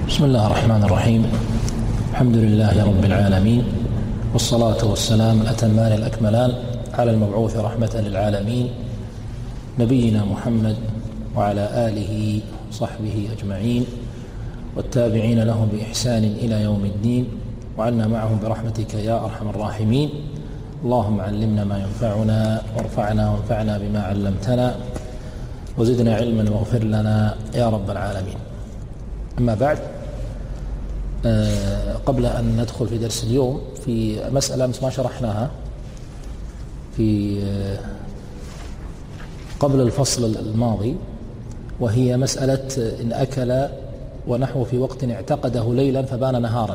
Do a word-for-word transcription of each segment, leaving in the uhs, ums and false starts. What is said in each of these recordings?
بسم الله الرحمن الرحيم. الحمد لله رب العالمين، والصلاة والسلام الأتمان الأكملان على المبعوث رحمة للعالمين نبينا محمد وعلى آله وصحبه أجمعين والتابعين لهم بإحسان إلى يوم الدين، وعنا معهم برحمتك يا أرحم الراحمين. اللهم علمنا ما ينفعنا وارفعنا وانفعنا بما علمتنا وزدنا علما واغفر لنا يا رب العالمين. أما بعد، أه قبل أن ندخل في درس اليوم في مسألة أمس ما شرحناها في أه قبل الفصل الماضي، وهي مسألة إن أكل ونحو في وقت اعتقده ليلا فبان نهارا،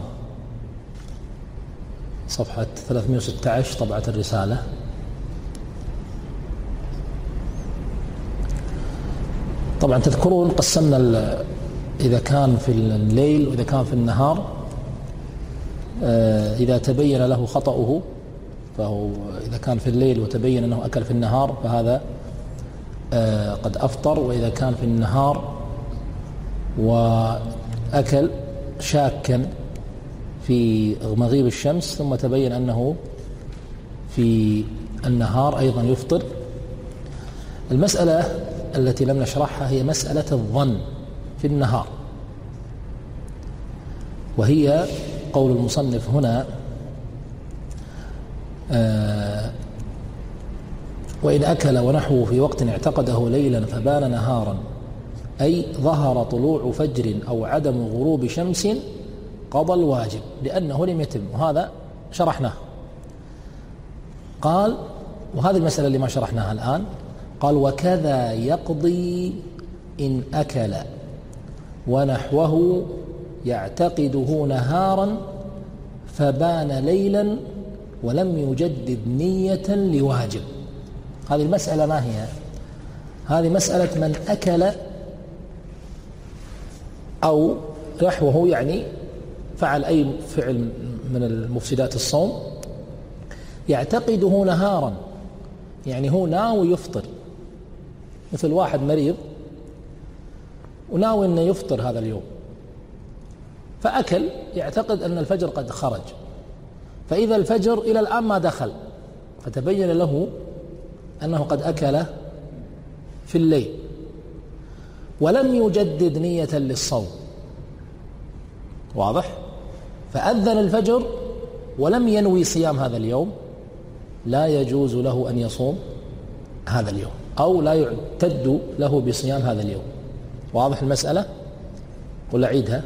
صفحة ثلاثمائة وستة عشر طبعة الرسالة. طبعا تذكرون قسمنا إذا كان في الليل وإذا كان في النهار. إذا تبين له خطأه فهو إذا كان في الليل وتبين أنه أكل في النهار فهذا قد أفطر، وإذا كان في النهار وأكل شاكا في مغيب الشمس ثم تبين أنه في النهار أيضا يفطر. المسألة التي لم نشرحها هي مسألة الظن في النهار، وهي قول المصنف هنا آه وإن أكل ونحوه في وقت اعتقده ليلا فبان نهارا، أي ظهر طلوع فجر أو عدم غروب شمس، قضى الواجب لأنه لم يتم، وهذا شرحناه. قال، وهذه المسألة اللي ما شرحناها الآن، قال وكذا يقضي إن أكل ونحوه يعتقده نهارا فبان ليلا ولم يجدد نية لواجب. هذه المسألة ما هي؟ هذه مسألة من أكل أو نحوه، يعني فعل أي فعل من المفسدات الصوم يعتقده نهارا، يعني هو ناوي يفطر، مثل واحد مريض وناوي أنه يفطر هذا اليوم، فأكل يعتقد أن الفجر قد خرج، فإذا الفجر إلى الآن ما دخل، فتبين له أنه قد أكل في الليل ولم يجدد نية للصوم، واضح؟ فأذن الفجر ولم ينوي صيام هذا اليوم، لا يجوز له أن يصوم هذا اليوم، أو لا يعتد له بصيام هذا اليوم. واضح المسألة؟ ولا أعيدها؟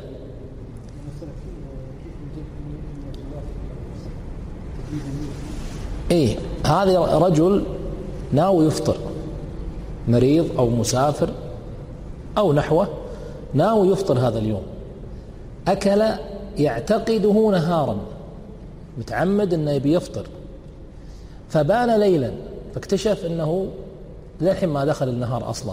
إيه، هذا رجل ناوي يفطر، مريض أو مسافر أو نحوه، ناوي يفطر هذا اليوم، أكل يعتقده نهارا، متعمد أنه يبي يفطر، فبان ليلا فاكتشف أنه للحين ما دخل النهار أصلا،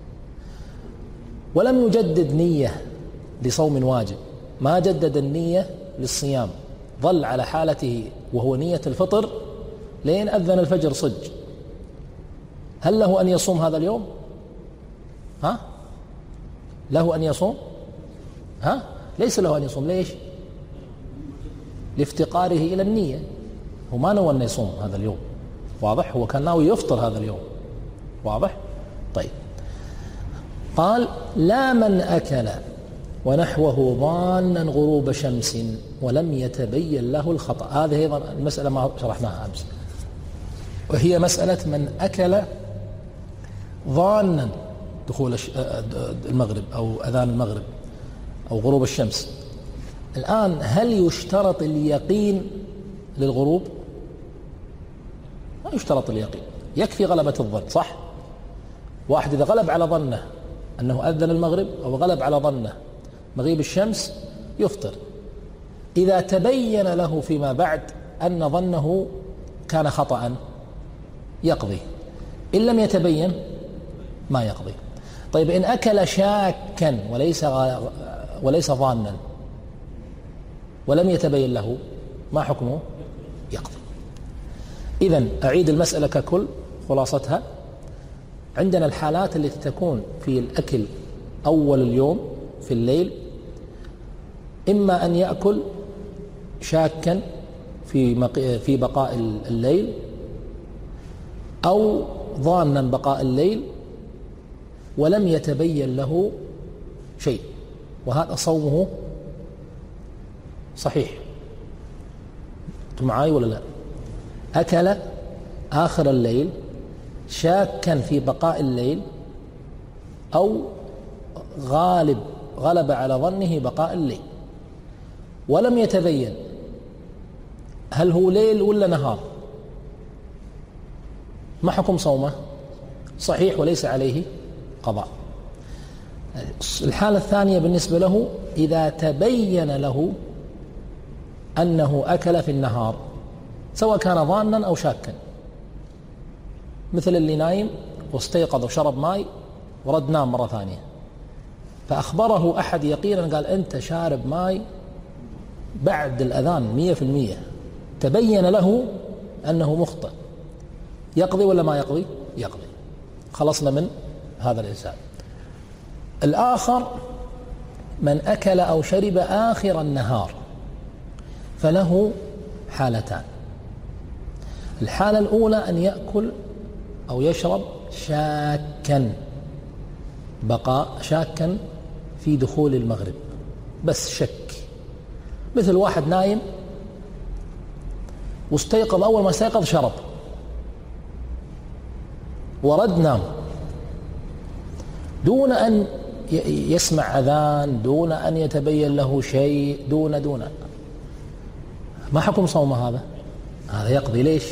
ولم يجدد نية لصوم واجب، ما جدد النية للصيام، ظل على حالته وهو نية الفطر لين أذن الفجر صج. هل له أن يصوم هذا اليوم؟ ها؟ له أن يصوم؟ ها؟ ليس له أن يصوم. ليش؟ لافتقاره إلى النية، هو ما نوى أن يصوم هذا اليوم، واضح؟ هو كان ناوي يفطر هذا اليوم، واضح؟ طيب، قال لا من أكل ونحوه ظانا غروب شمس ولم يتبين له الخطأ. هذه أيضا المسألة ما شرحناها أمس، وهي مسألة من أكل ظانا دخول المغرب أو أذان المغرب أو غروب الشمس. الآن هل يشترط اليقين للغروب؟ ما يشترط اليقين، يكفي غلبة الظن، صح؟ واحد إذا غلب على ظنه أنه أذن المغرب أو غلب على ظنه مغيب الشمس يفطر. إذا تبين له فيما بعد أن ظنه كان خطأ يقضي، إن لم يتبين ما يقضي. طيب، إن أكل شاكا وليس وليس ظانا ولم يتبين له، ما حكمه؟ يقضي. إذن أعيد المسألة ككل، خلاصتها عندنا الحالات التي تكون في الأكل أول اليوم في الليل إما أن يأكل شاكا في في بقاء الليل أو ظانا بقاء الليل ولم يتبين له شيء، وهذا صومه صحيح. أنتم معاي ولا لا؟ أكل آخر الليل شاكا في بقاء الليل أو غالب غلب على ظنه بقاء الليل ولم يتبين هل هو ليل ولا نهار، ما حكم صومه؟ صحيح وليس عليه قضاء. الحالة الثانية بالنسبة له إذا تبين له أنه أكل في النهار سواء كان ظانا أو شاكا، مثل اللي نايم واستيقظ وشرب ماء ورد نام مرة ثانية، فأخبره أحد يقينا قال أنت شارب ماء بعد الأذان مية في المية، تبين له أنه مخطئ، يقضي ولا ما يقضي؟ يقضي. خلصنا من هذا الإنسان. الآخر من أكل أو شرب آخر النهار فله حالتان. الحالة الأولى أن يأكل أو يشرب شاكا بقاء شاكا في دخول المغرب، بس شك، مثل واحد نايم واستيقظ، أول ما استيقظ شرب ورد نام دون أن يسمع أذان، دون أن يتبين له شيء، دون دون ما حكم صوم هذا؟ هذا يقضي. ليش؟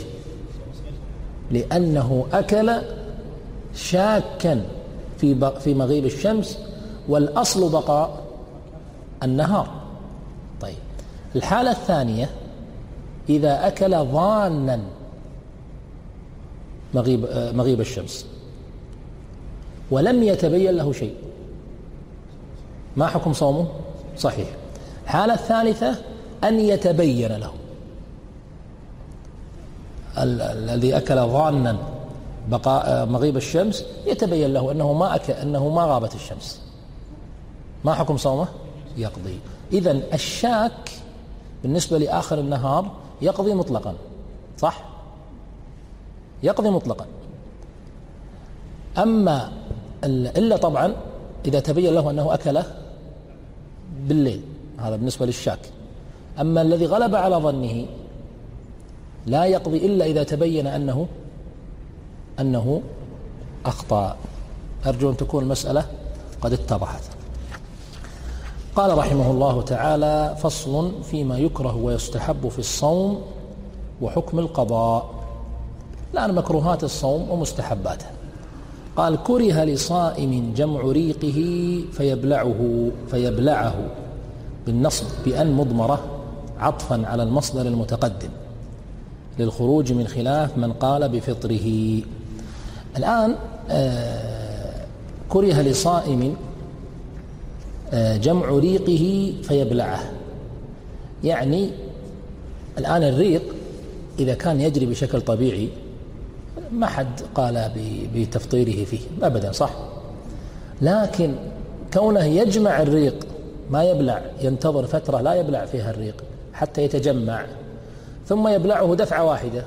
لأنه أكل شاكا في في مغيب الشمس والأصل بقاء النهار. طيب الحالة الثانية إذا أكل ظانا مغيب مغيب الشمس ولم يتبين له شيء، ما حكم صومه؟ صحيح. الحالة الثالثة أن يتبين له، الذي أكل ظانا بقاء مغيب الشمس يتبين له أنه ما أكل أنه ما غابت الشمس، ما حكم صومه؟ يقضي. إذن الشاك بالنسبة لآخر النهار يقضي مطلقا، صح؟ يقضي مطلقا. أما إلا طبعا إذا تبين له أنه أكل بالليل، هذا بالنسبة للشاك. أما الذي غلب على ظنه لا يقضي إلا إذا تبين أنه أنه أخطأ. أرجو أن تكون المسألة قد اتضحت. قال رحمه الله تعالى: فصل فيما يكره ويستحب في الصوم وحكم القضاء. الآن مكروهات الصوم ومستحباته. قال: كره لصائم جمع ريقه فيبلعه فيبلعه بالنصب بأن مضمرة عطفا على المصدر المتقدم للخروج من خلاف من قال بفطره. الآن آه كره لصائم آه جمع ريقه فيبلعه، يعني الآن الريق إذا كان يجري بشكل طبيعي ما حد قال بتفطيره فيه أبدا، صح؟ لكن كونه يجمع الريق ما يبلع، ينتظر فترة لا يبلع فيها الريق حتى يتجمع ثم يبلعه دفعة واحدة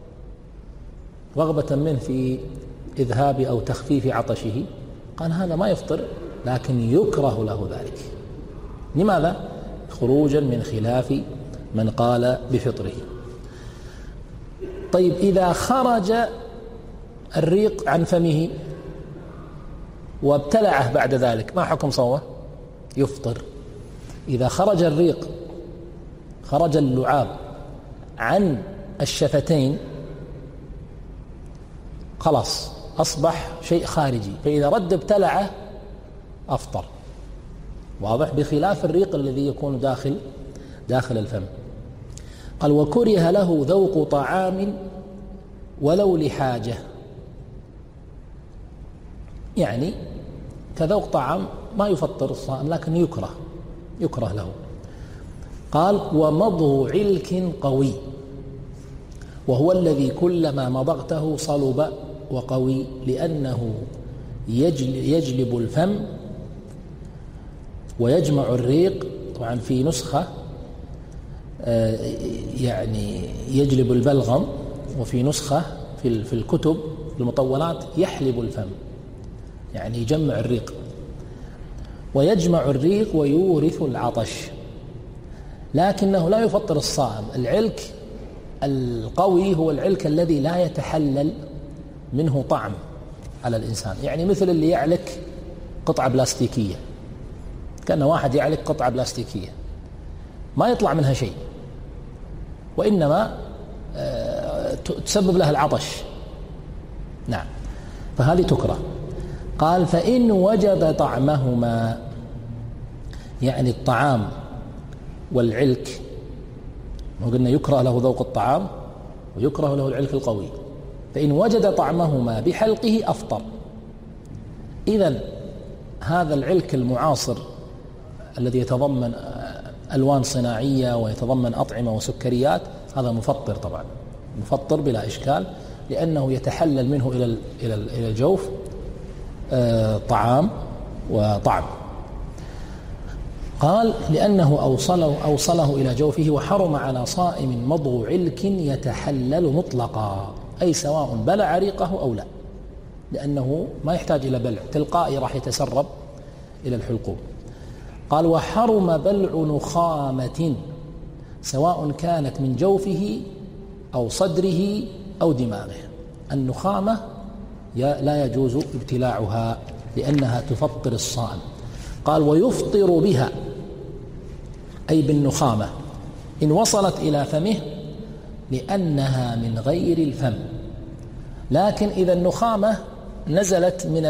رغبة منه في إذهاب أو تخفيف عطشه، قال هذا ما يفطر، لكن يكره له ذلك. لماذا؟ خروجا من خلاف من قال بفطره. طيب إذا خرج الريق عن فمه وابتلعه بعد ذلك ما حكم صومه؟ يفطر. إذا خرج الريق، خرج اللعاب عن الشفتين، خلاص أصبح شيء خارجي، فإذا رد ابتلعه أفطر. واضح؟ بخلاف الريق الذي يكون داخل داخل الفم. قال: وكره له ذوق طعام ولو لحاجة، يعني كذوق طعام ما يفطر الصائم لكن يكره يكره له. قال: ومضغ علك قوي، وهو الذي كلما مضغته صلب وقوي، لأنه يجلب الفم ويجمع الريق طبعا في نسخة يعني يجلب البلغم، وفي نسخة في الكتب المطولات يحلب الفم، يعني يجمع الريق، ويجمع الريق ويورث العطش، لكنه لا يفطر الصائم. العلك القوي هو العلك الذي لا يتحلل منه طعم على الإنسان، يعني مثل اللي يعلك قطعة بلاستيكية، كأن واحد يعلك قطعة بلاستيكية ما يطلع منها شيء، وإنما تسبب له العطش. نعم، فهذه تكره. قال فإن وجد طعمهما، يعني الطعام والعلك، وقلنا يكره له ذوق الطعام ويكره له العلك القوي، فإن وجد طعمهما بحلقه أفطر. إذن هذا العلك المعاصر الذي يتضمن ألوان صناعية ويتضمن أطعمة وسكريات هذا مفطر طبعا، مفطر بلا إشكال، لأنه يتحلل منه إلى إلى الجوف طعام وطعم. قال لأنه أوصله أوصله إلى جوفه، وحرم على صائم مضغ علك يتحلل مطلقا، أي سواء بلع ريقه أو لا، لأنه ما يحتاج إلى بلع، تلقائي راح يتسرب إلى الحلقوم. قال وحرم بلع نخامة سواء كانت من جوفه أو صدره أو دماغه. النخامة لا يجوز ابتلاعها لأنها تفطر الصائم. قال ويفطر بها، أي بالنخامة، إن وصلت إلى فمه لأنها من غير الفم، لكن إذا النخامة نزلت من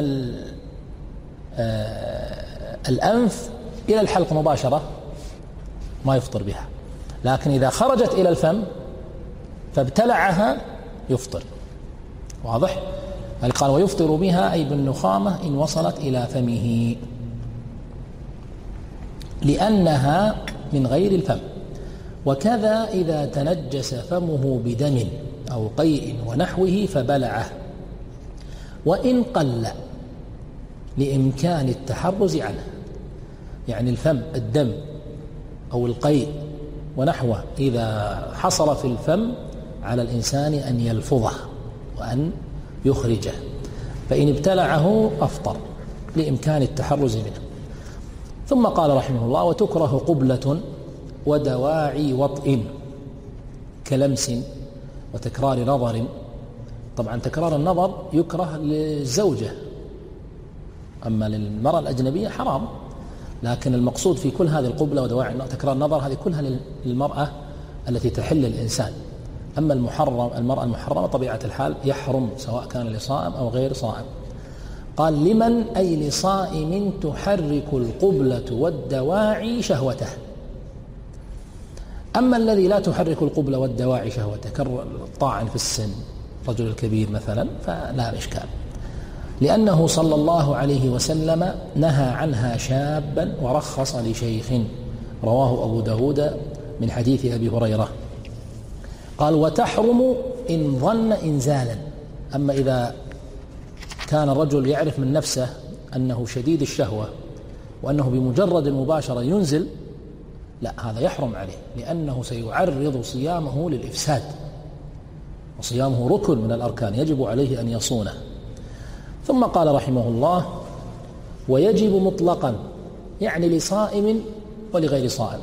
الأنف إلى الحلق مباشرة ما يفطر بها، لكن إذا خرجت إلى الفم فابتلعها يفطر. واضح؟ قال ويفطر بها أي بالنخامة إن وصلت إلى فمه لأنها من غير الفم. وكذا إذا تنجس فمه بدم أو قيء ونحوه فبلعه، وإن قل لإمكان التحرز عنه، يعني الفم الدم أو القيء ونحوه إذا حصل في الفم على الإنسان أن يلفظه وأن يخرجه، فإن ابتلعه أفطر لإمكان التحرز منه. ثم قال رحمه الله وتكره قبلة ودواعي وطئ كلمس وتكرار نظر. طبعا تكرار النظر يكره للزوجة، أما للمرأة الأجنبية حرام، لكن المقصود في كل هذه القبلة ودواعي تكرار النظر هذه كلها للمرأة التي تحل الإنسان. أما المحرم المرأة المحرمة طبيعة الحال يحرم سواء كان لصائم أو غير صائم. قال لمن أي لصائم تحرك القبلة والدواعي شهوته. أما الذي لا تحرك القبلة والدواعي شهوته كالطاعن في السن رجل الكبير مثلا فلا إشكال، لأنه صلى الله عليه وسلم نهى عنها شابا ورخص لشيخ، رواه أبو داود من حديث أبي هريرة. قال وتحرم إن ظن إنزالا. أما إذا كان الرجل يعرف من نفسه أنه شديد الشهوة وأنه بمجرد المباشرة ينزل، لا، هذا يحرم عليه، لأنه سيعرض صيامه للإفساد، وصيامه ركن من الأركان يجب عليه أن يصونه. ثم قال رحمه الله ويجب مطلقا، يعني لصائم ولغير صائم،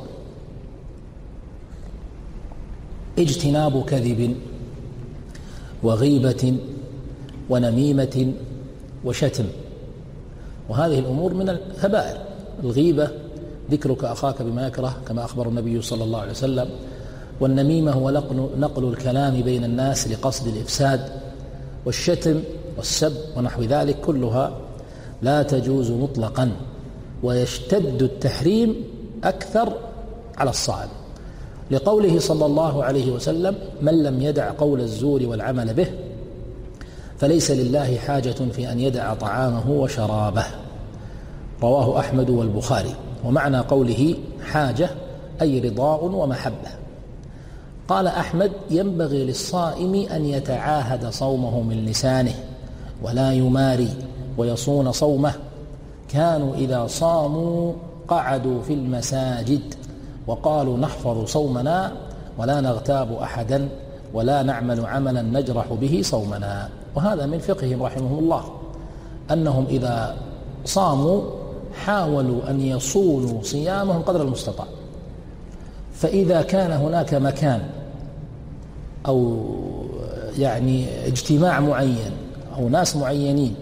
اجتناب كذب وغيبة ونميمة وشتم، وهذه الأمور من الكبائر. الغيبة ذكرك أخاك بما يكره كما أخبر النبي صلى الله عليه وسلم، والنميمة هو نقل الكلام بين الناس لقصد الإفساد، والشتم والسب ونحو ذلك كلها لا تجوز مطلقا، ويشتد التحريم أكثر على الصائم، لقوله صلى الله عليه وسلم من لم يدع قول الزور والعمل به فليس لله حاجة في أن يدع طعامه وشرابه، رواه أحمد والبخاري. ومعنى قوله حاجة أي رضاء ومحبة. قال أحمد ينبغي للصائم أن يتعاهد صومه من لسانه ولا يماري ويصون صومه. كانوا إذا صاموا قعدوا في المساجد وقالوا نحفظ صومنا ولا نغتاب أحدا ولا نعمل عملا نجرح به صومنا. وهذا من فقههم رحمهم الله، أنهم إذا صاموا حاولوا أن يصونوا صيامهم قدر المستطاع. فإذا كان هناك مكان أو يعني اجتماع معين أو ناس معينين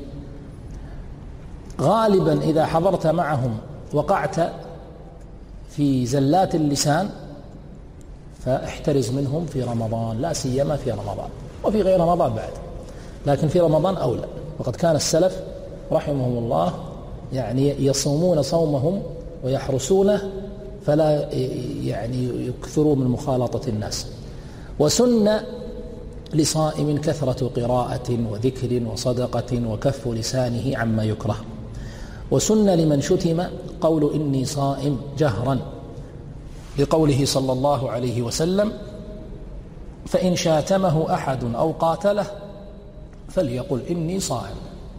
غالبا إذا حضرت معهم وقعت في زلات اللسان فاحترز منهم في رمضان، لا سيما في رمضان وفي غير رمضان بعد، لكن في رمضان أولى. وقد كان السلف رحمهم الله يعني يصومون صومهم ويحرسونه فلا يعني يكثروا من مخالطة الناس. وسن لصائم كثرة قراءة وذكر وصدقة وكف لسانه عما يكره. وسن لمن شتم قول إني صائم جهرا، لقوله صلى الله عليه وسلم فإن شاتمه أحد أو قاتله فليقل إني صائم.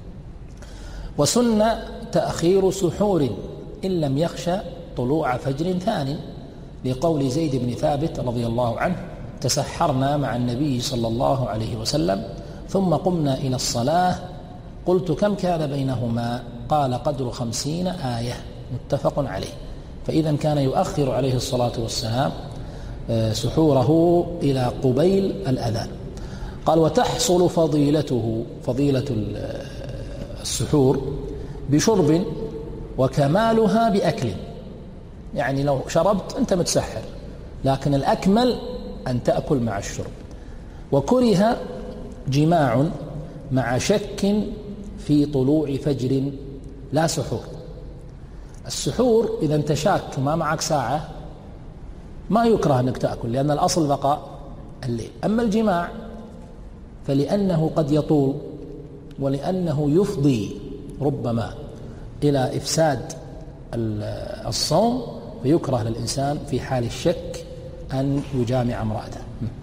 وسن تأخير سحور إن لم يخشى طلوع فجر ثاني، لقول زيد بن ثابت رضي الله عنه تسحرنا مع النبي صلى الله عليه وسلم ثم قمنا إلى الصلاة قلت كم كان بينهما؟ قال قدر خمسين آية، متفق عليه. فإذا كان يؤخر عليه الصلاة والسلام سحوره إلى قبيل الأذان. قال وتحصل فضيلته فضيلة السحور بشرب وكمالها بأكل، يعني لو شربت أنت متسحر، لكن الأكمل أن تأكل مع الشرب. وكره جماع مع شك في طلوع فجر لا سحور. السحور إذا انت شاك ما معك ساعة ما يكره أنك تأكل، لأن الأصل بقاء الليل. أما الجماع فلأنه قد يطول ولأنه يفضي ربما إلى إفساد الصوم، فيكره للإنسان في حال الشك أن يجامع امرأته.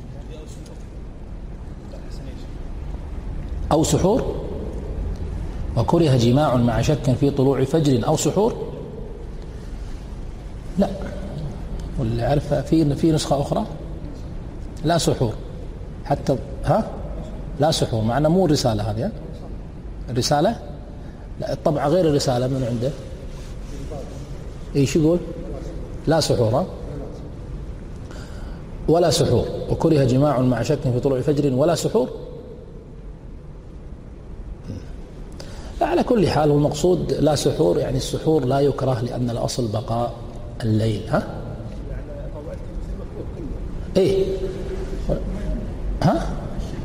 أو سحور. وكره جماع مع شك في طلوع فجر أو سحور، لا، واللي عرف في في نسخة أخرى لا سحور حتى، ها لا سحور معنا مو الرسالة هذه، الرسالة لا الطبعة غير الرسالة من عنده ايش يقول؟ لا سحور، ها؟ ولا سحور. وكره جماع مع شك في طلوع فجر ولا سحور. على كل حال المقصود لا سحور، يعني السحور لا يكره لأن الأصل بقاء الليل. ها ايه ها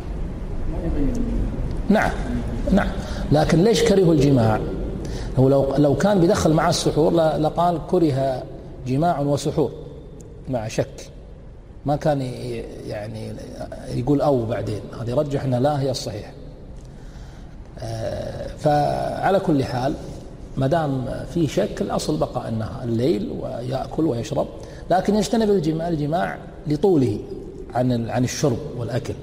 نعم نعم. لكن ليش كرهوا الجماع؟ هو لو لو كان بيدخل مع السحور لقال كره جماع وسحور مع شك، ما كان يعني يقول أو بعدين، هذه رجحنا لا هي الصحيح. فعلى كل حال ما دام في شك الأصل بقى أنه الليل ويأكل ويشرب، لكن يجتنب الجماع الجماع لطوله عن عن الشرب والأكل.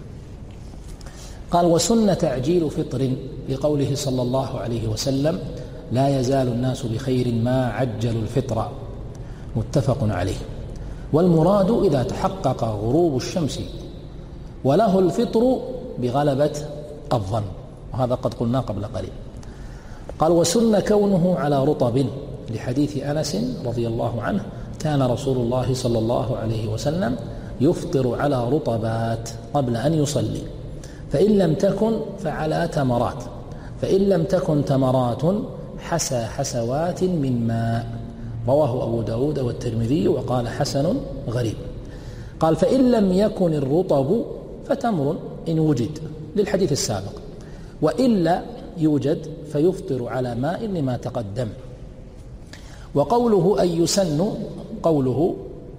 قال وسن تعجيل فطر، لقوله صلى الله عليه وسلم لا يزال الناس بخير ما عجلوا الفطر، متفق عليه. والمراد إذا تحقق غروب الشمس وله الفطر بغلبة الظن، وهذا قد قلنا قبل قليل. قال وسن كونه على رطب، لحديث أنس رضي الله عنه كان رسول الله صلى الله عليه وسلم يفطر على رطبات قبل أن يصلي، فإن لم تكن فعلى تمرات، فإن لم تكن تمرات حسى حسوات من ماء. رواه أبو داود والترمذي وقال حسن غريب. قال فإن لم يكن الرطب فتمر إن وجد، للحديث السابق، وإلا يوجد فيفطر على ماء لما تقدم. وقوله أن يسن، قوله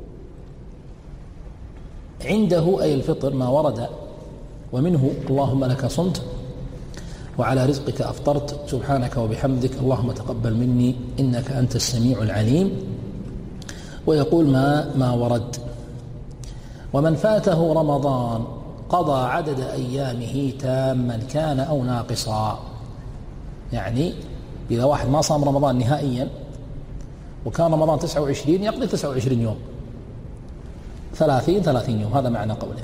عنده أي الفطر ما ورد ومنه اللهم لك صمت وعلى رزقك أفطرت سبحانك وبحمدك اللهم تقبل مني إنك أنت السميع العليم، ويقول ما ما ورد. ومن فاته رمضان قضى عدد أيامه تاما كان أو ناقصا، يعني إذا واحد ما صام رمضان نهائيا وكان رمضان تسعة وعشرين يقضي تسعة وعشرين يوم، ثلاثين ثلاثين يوم، هذا معنى قوله.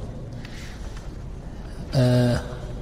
آه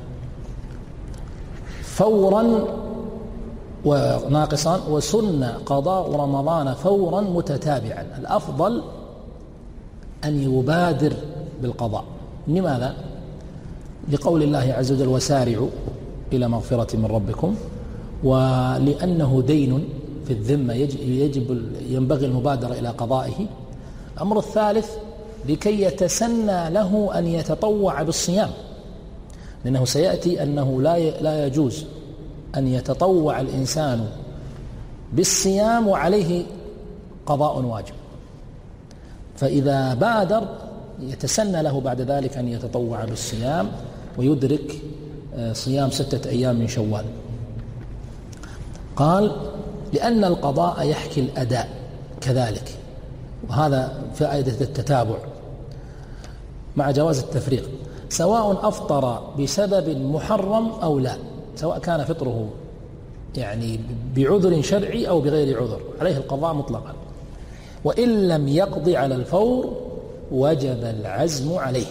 فورا وناقصان. وسن قضاء رمضان فورا متتابعا، الأفضل أن يبادر بالقضاء. لماذا؟ لقول الله عز وجل وسارعوا إلى مغفرة من ربكم، ولأنه دين في الذمة يجب ينبغي المبادرة إلى قضائه. الأمر الثالث لكي يتسنى له أن يتطوع بالصيام، لأنه سيأتي أنه لا لا يجوز أن يتطوع الإنسان بالصيام وعليه قضاء واجب، فإذا بادر يتسنى له بعد ذلك أن يتطوع بالصيام ويدرك صيام ستة أيام من شوال. قال لأن القضاء يحكي الأداء كذلك، وهذا فائدة التتابع مع جواز التفريق، سواء أفطر بسبب محرم أو لا، سواء كان فطره يعني بعذر شرعي أو بغير عذر، عليه القضاء مطلقا. وإن لم يقضي على الفور وجب العزم عليه،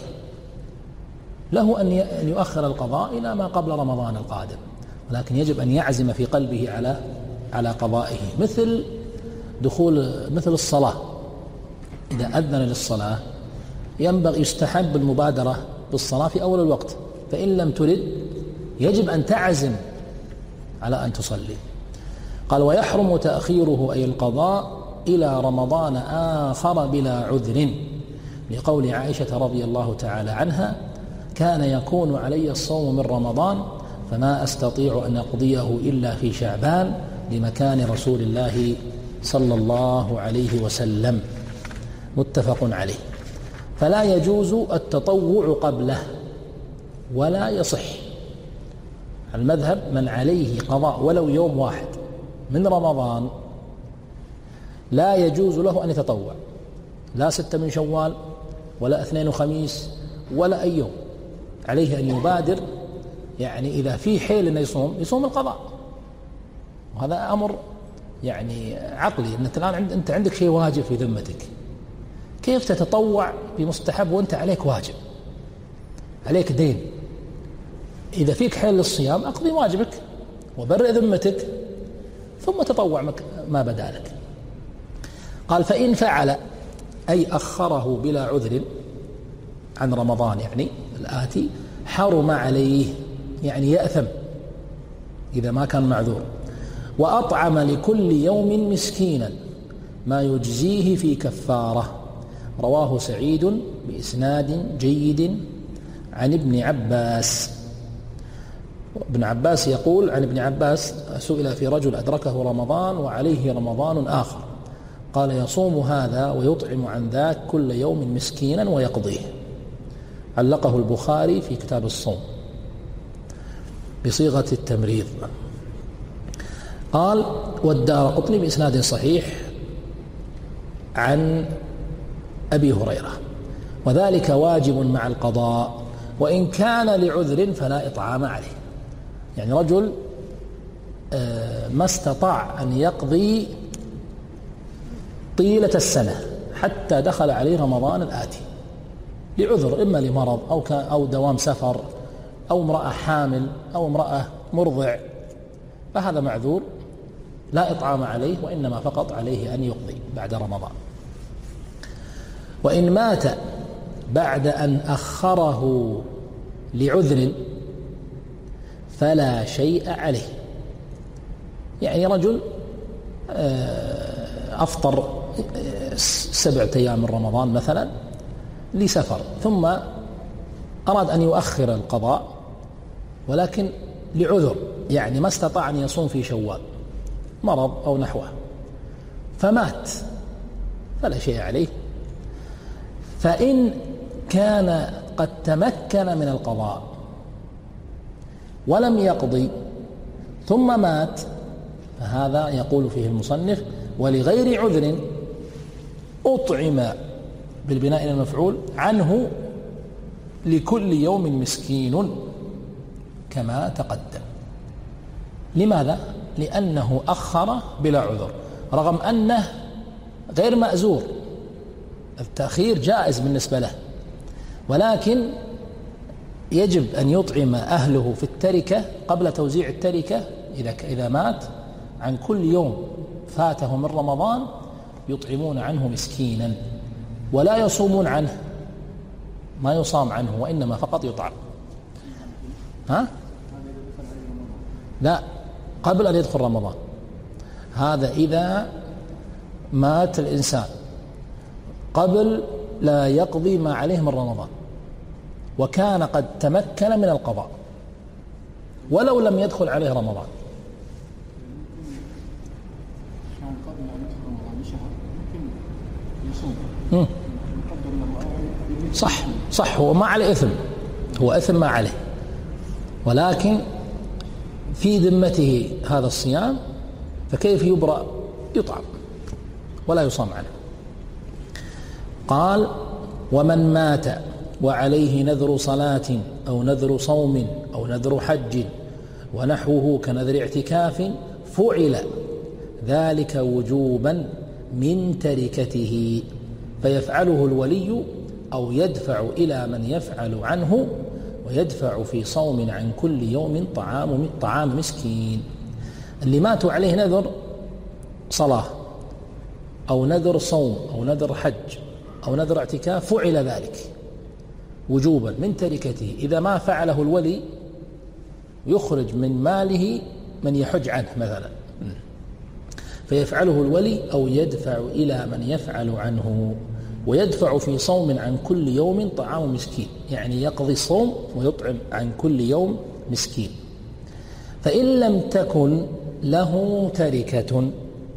له أن يؤخر القضاء إلى ما قبل رمضان القادم، ولكن يجب أن يعزم في قلبه على على قضائه. مثل دخول مثل الصلاة، إذا أذن للصلاة ينبغي يستحب المبادرة بالصلاة في أول الوقت، فإن لم ترد يجب أن تعزم على أن تصلي. قال ويحرم تأخيره أي القضاء إلى رمضان آخر بلا عذر، لقول عائشة رضي الله تعالى عنها كان يكون علي الصوم من رمضان فما أستطيع أن أقضيه إلا في شعبان لمكان رسول الله صلى الله عليه وسلم، متفق عليه. فلا يجوز التطوع قبله ولا يصح. المذهب من عليه قضاء ولو يوم واحد من رمضان لا يجوز له أن يتطوع، لا ستة من شوال ولا اثنين وخميس ولا أي يوم، عليه أن يبادر، يعني إذا في حيل أن يصوم يصوم القضاء، وهذا أمر يعني عقلي. أنت الآن عند أنت عندك شيء واجب في ذمتك، كيف تتطوع بمستحب وأنت عليك واجب، عليك دين؟ إذا فيك حيل للصيام أقضي واجبك وبرئ ذمتك ثم تطوع ما بدا لك. قال فإن فعل أي أخره بلا عذر عن رمضان يعني الآتي حرم عليه، يعني يأثم إذا ما كان معذور. وأطعم لكل يوم مسكينا ما يجزيه في كفارة، رواه سعيد بإسناد جيد عن ابن عباس. ابن عباس يقول عن ابن عباس سئل في رجل أدركه رمضان وعليه رمضان آخر، قال يصوم هذا ويطعم عن ذاك كل يوم مسكينا ويقضيه. علقه البخاري في كتاب الصوم بصيغة التمريض. قال والدارقطني بإسناد صحيح عن أبي هريرة، وذلك واجب مع القضاء وإن كان لعذر فلا إطعام عليه. يعني رجل ما استطاع أن يقضي طيلة السنة حتى دخل عليه رمضان الآتي لعذر، إما لمرض أو أو دوام سفر أو امرأة حامل أو امرأة مرضع، فهذا معذور لا إطعام عليه، وإنما فقط عليه أن يقضي بعد رمضان. وإن مات بعد أن أخره لعذر فلا شيء عليه. يعني رجل أفطر سبعة أيام من رمضان مثلا لسفر، ثم أراد أن يؤخر القضاء ولكن لعذر، يعني ما استطاع أن يصوم في شوال، مرض أو نحوه، فمات فلا شيء عليه. فإن كان قد تمكن من القضاء ولم يقضي ثم مات فهذا يقول فيه المصنف ولغير عذر أطعم بالبناء إلى المفعول عنه لكل يوم مسكين كما تقدم. لماذا؟ لأنه أخر بلا عذر، رغم أنه غير مأزور، التأخير جائز بالنسبة له، ولكن يجب أن يطعم أهله في التركة قبل توزيع التركة إذا إذا مات عن كل يوم فاته من رمضان يطعمون عنه مسكينا، ولا يصومون عنه، ما يصام عنه وإنما فقط يطعم. ها؟ لا، قبل أن يدخل رمضان. هذا إذا مات الإنسان قبل لا يقضي ما عليه من رمضان وكان قد تمكن من القضاء ولو لم يدخل عليه رمضان. صح صح، هو ما عليه إثم، هو إثم ما عليه، ولكن في ذمته هذا الصيام، فكيف يبرأ؟ يطعم ولا يصام عنه. قال: ومن مات وعليه نذر صلاة أو نذر صوم أو نذر حج ونحوه كنذر اعتكاف فعل ذلك وجوبا من تركته، فيفعله الولي أو يدفع إلى من يفعل عنه، ويدفع في صوم عن كل يوم طعام طعام مسكين. اللي ماتوا عليه نذر صلاة أو نذر صوم أو نذر حج أو نذر اعتكاف فعل ذلك وجوبا من تركته. إذا ما فعله الولي يخرج من ماله من يحج عنه مثلا، فيفعله الولي أو يدفع إلى من يفعل عنه، ويدفع في صوم عن كل يوم طعام مسكين، يعني يقضي الصوم ويطعم عن كل يوم مسكين. فإن لم تكن له تركة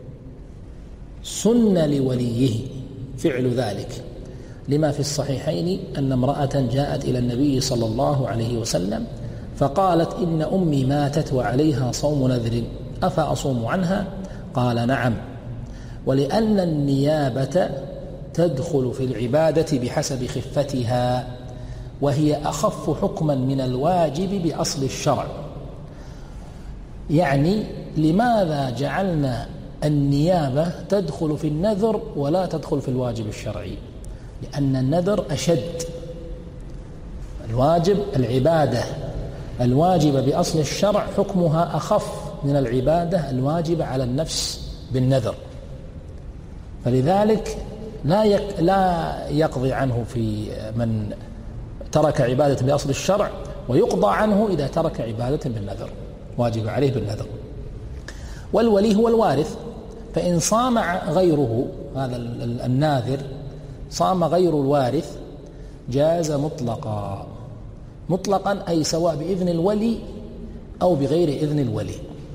سن لوليه فعل ذلك، لما في الصحيحين أن امرأة جاءت إلى النبي صلى الله عليه وسلم فقالت: إن أمي ماتت وعليها صوم نذر أفأصوم عنها؟ قال: نعم، ولأن النيابة تدخل في العبادة بحسب خفتها، وهي أخف حكما من الواجب بأصل الشرع. يعني لماذا جعلنا النيابة تدخل في النذر ولا تدخل في الواجب الشرعي؟ لأن النذر أشد، الواجب العبادة الواجبة بأصل الشرع حكمها أخف من العبادة الواجبة على النفس بالنذر، فلذلك لا لا يقضي عنه في من ترك عبادة بأصل الشرع، ويقضى عنه إذا ترك عبادة بالنذر واجب عليه بالنذر. والولي هو الوارث، فإن صام غيره، هذا الناذر صام غير الوارث جاز مطلقا، مطلقا أي سواء بإذن الولي أو بغير إذن الولي،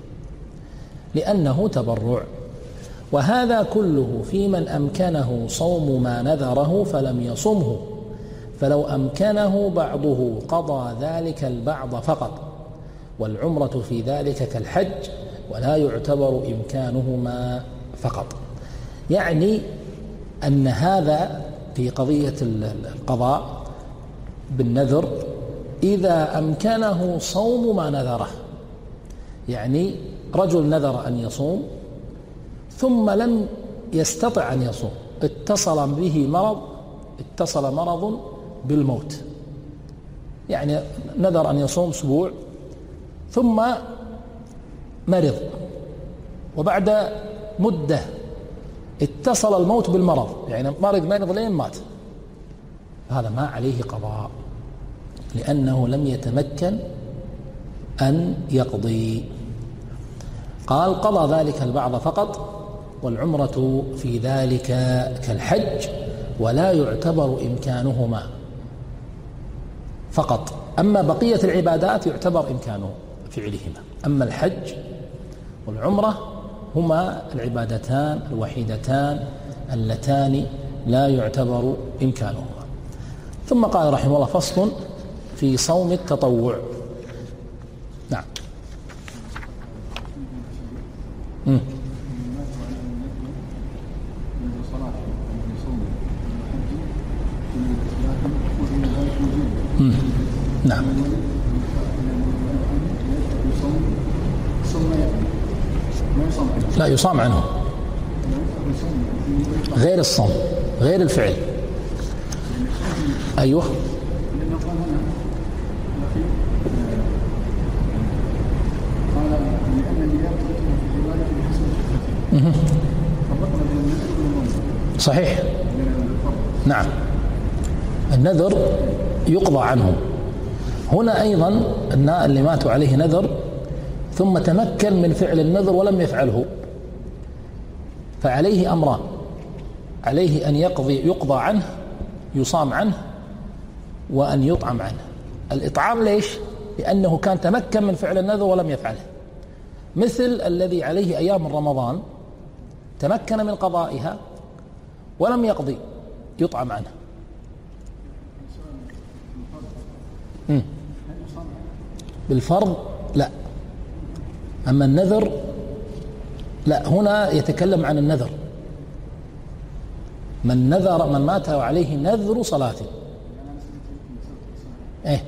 لأنه تبرع. وهذا كله في من أمكنه صوم ما نذره فلم يصمه، فلو أمكنه بعضه قضى ذلك البعض فقط، والعمرة في ذلك كالحج ولا يعتبر إمكانهما فقط. يعني أن هذا في قضية القضاء بالنذر إذا أمكنه صوم ما نذره، يعني رجل نذر أن يصوم ثم لم يستطع أن يصوم، اتصل به مرض اتصل مرض بالموت، يعني نذر أن يصوم أسبوع ثم مرض، وبعد مدة اتصل الموت بالمرض، يعني مرض مرض لين مات، هذا ما عليه قضاء لأنه لم يتمكن أن يقضي. قال: قضى ذلك البعض فقط، والعمرة في ذلك كالحج ولا يعتبر إمكانهما فقط، أما بقية العبادات يعتبر إمكانه فعلهما. أما الحج والعمرة هما العبادتان الوحيدتان اللتان لا يعتبر إمكانهما. ثم قال رحمه الله: فصل في صوم التطوع. نعم. مم. مم. نعم. لا يصام عنه، غير الصوم غير الفعل. أيوه صحيح. نعم النذر يقضى عنه. هنا أيضا اللي ماتوا عليه نذر ثم تمكن من فعل النذر ولم يفعله، فعليه أمران: عليه أن يقضي يقضى عنه يصام عنه، وأن يطعم عنه. الإطعام ليش؟ لأنه كان تمكن من فعل النذر ولم يفعله، مثل الذي عليه أيام رمضان تمكن من قضائها ولم يقضي، يطعم عنه. مم. بالفرض لا، أما النذر لا. هنا يتكلم عن النذر، من نذر من مات وعليه نذر صلاة. إيه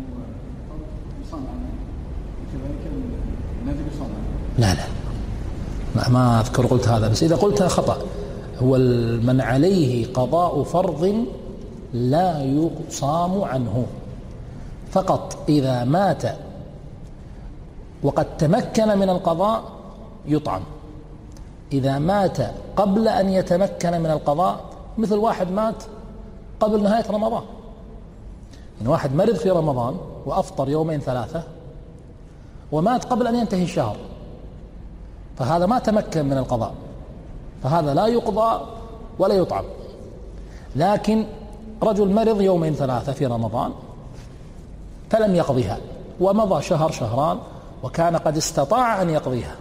لا لا ما, ما أذكر قلت هذا، بس إذا قلتها خطأ. هو من عليه قضاء فرض لا يصام عنه، فقط إذا مات وقد تمكن من القضاء يطعم. إذا مات قبل أن يتمكن من القضاء، مثل واحد مات قبل نهاية رمضان، يعني واحد مرض في رمضان وأفطر يومين ثلاثة ومات قبل أن ينتهي الشهر، فهذا ما تمكن من القضاء، فهذا لا يقضى ولا يطعم. لكن رجل مرض يومين ثلاثة في رمضان فلم يقضيها، ومضى شهر شهران وكان قد استطاع أن يقضيها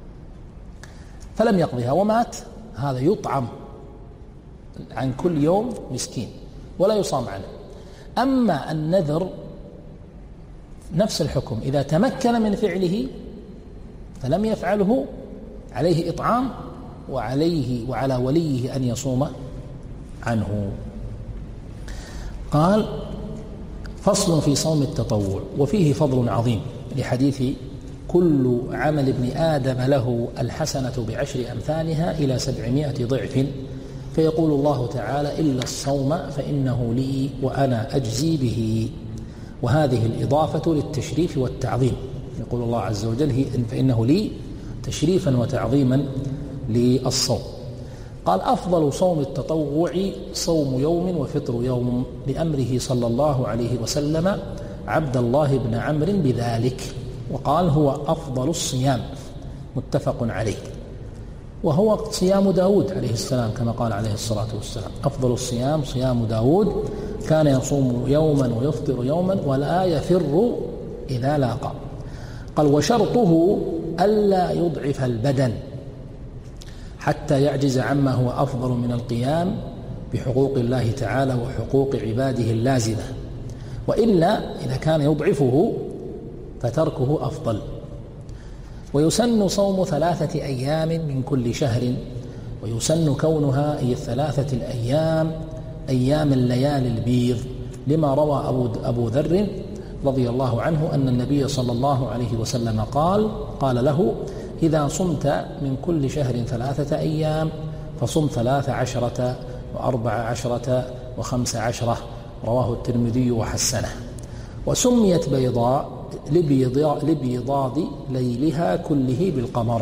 فلم يقضيها ومات، هذا يطعم عن كل يوم مسكين ولا يصام عنه. أما النذر نفس الحكم، إذا تمكن من فعله فلم يفعله عليه إطعام، وعليه وعلى وليه أن يصوم عنه. قال: فصل في صوم التطوع، وفيه فضل عظيم لحديث: كل عمل ابن آدم له الحسنة بعشر أمثالها إلى سبعمائة ضعف، فيقول الله تعالى: إلا الصوم فإنه لي وأنا أجزي به. وهذه الإضافة للتشريف والتعظيم، يقول الله عز وجل: فإنه لي تشريفا وتعظيما للصوم. قال: أفضل صوم التطوع صوم يوم وفطر يوم، لأمره صلى الله عليه وسلم عبد الله بن عمرو بذلك، وقال: هو أفضل الصيام، متفق عليه. وهو صيام داود عليه السلام، كما قال عليه الصلاة والسلام: أفضل الصيام صيام داود، كان يصوم يوما ويفطر يوما ولا يفر إذا لاقى. قال: وشرطه ألا يضعف البدن حتى يعجز عما هو أفضل من القيام بحقوق الله تعالى وحقوق عباده اللازمة، وإلا إذا كان يضعفه فتركه أفضل. ويسن صوم ثلاثة أيام من كل شهر، ويسن كونها هي الثلاثة الأيام أيام الليالي البيض، لما روى أبو, أبو ذر رضي الله عنه أن النبي صلى الله عليه وسلم قال قال له: إذا صمت من كل شهر ثلاثة أيام فصم ثلاث عشرة وأربع عشرة وخمس عشرة. رواه الترمذي وحسنه. وسميت بيضاء لبيضاض ليلها كله بالقمر.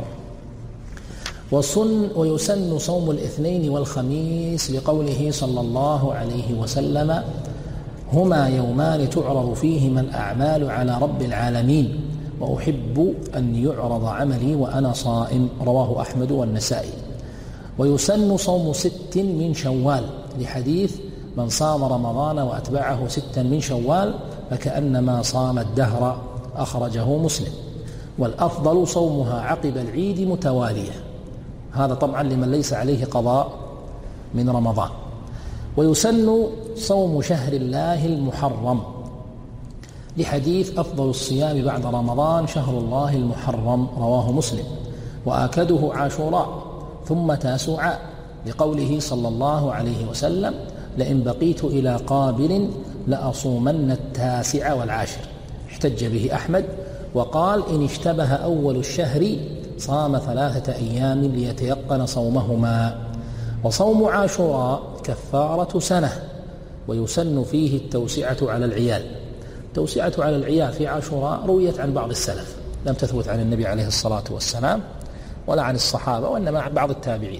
وصن ويسن صوم الاثنين والخميس، لقوله صلى الله عليه وسلم: هما يومان تعرض فيهما الأعمال على رب العالمين، وأحب أن يعرض عملي وأنا صائم. رواه أحمد والنسائي. ويسن صوم ست من شوال، لحديث: من صام رمضان وأتبعه ستا من شوال فكأنما صام الدهر، أخرجه مسلم. والأفضل صومها عقب العيد متوالية، هذا طبعا لمن ليس عليه قضاء من رمضان. ويسن صوم شهر الله المحرم، لحديث: أفضل الصيام بعد رمضان شهر الله المحرم. رواه مسلم. وآكده عاشوراء ثم تاسوعاء، لقوله صلى الله عليه وسلم: لئن بقيت إلى قابل لأصومن التاسع والعاشر. احتج به أحمد وقال: إن اشتبه أول الشهر صام ثلاثة أيام ليتيقن صومهما. وصوم عاشوراء كفارة سنة، ويسن فيه التوسعة على العيال. التوسعة على العيال في عاشوراء رويت عن بعض السلف، لم تثبت عن النبي عليه الصلاة والسلام ولا عن الصحابة، وإنما عن بعض التابعين.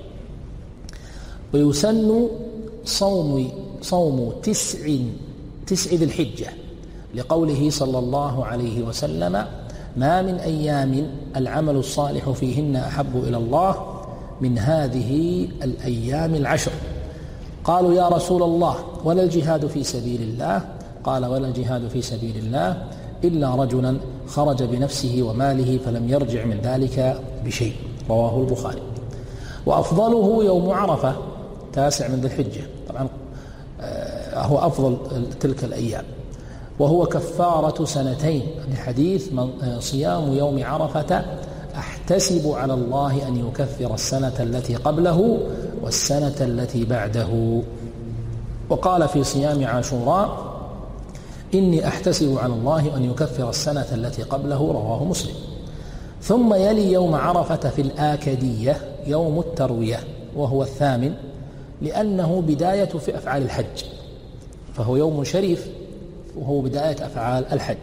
ويسن صوم صوم تسع تسع ذي الحجة، لقوله صلى الله عليه وسلم: ما من أيام العمل الصالح فيهن أحب إلى الله من هذه الأيام العشر. قالوا: يا رسول الله، ولا الجهاد في سبيل الله؟ قال: ولا الجهاد في سبيل الله إلا رجلا خرج بنفسه وماله فلم يرجع من ذلك بشيء. رواه البخاري. وأفضله يوم عرفة تاسع من ذي الحجة، طبعا هو أفضل تلك الأيام، وهو كفارة سنتين، لحديث صيام يوم عرفة أحتسب على الله أن يكفر السنة التي قبله والسنة التي بعده. وقال في صيام عاشوراء: إني أحتسب على الله أن يكفر السنة التي قبله. رواه مسلم. ثم يلي يوم عرفة في الآكدية يوم التروية، وهو الثامن، لأنه بداية في أفعال الحج، فهو يوم شريف وهو بداية أفعال الحج.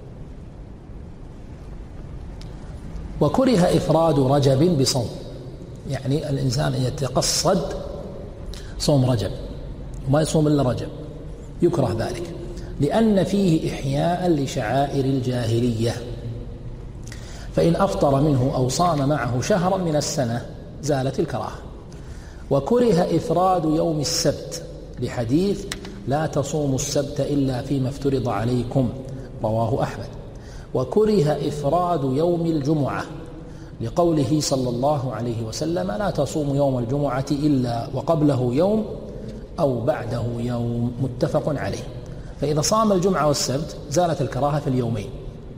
وكره إفراد رجب بصوم، يعني الإنسان يتقصد صوم رجب وما يصوم إلا رجب، يكره ذلك، لأن فيه إحياء لشعائر الجاهلية، فإن أفطر منه أو صام معه شهرا من السنة زالت الكراهة. وكره إفراد يوم السبت، لحديث: لا تصوموا السبت إلا فيما افترض عليكم. رواه أحمد. وكره إفراد يوم الجمعة، لقوله صلى الله عليه وسلم: لا تصوموا يوم الجمعة إلا وقبله يوم أو بعده يوم. متفق عليه. فإذا صام الجمعة والسبت زالت الكراهة في اليومين.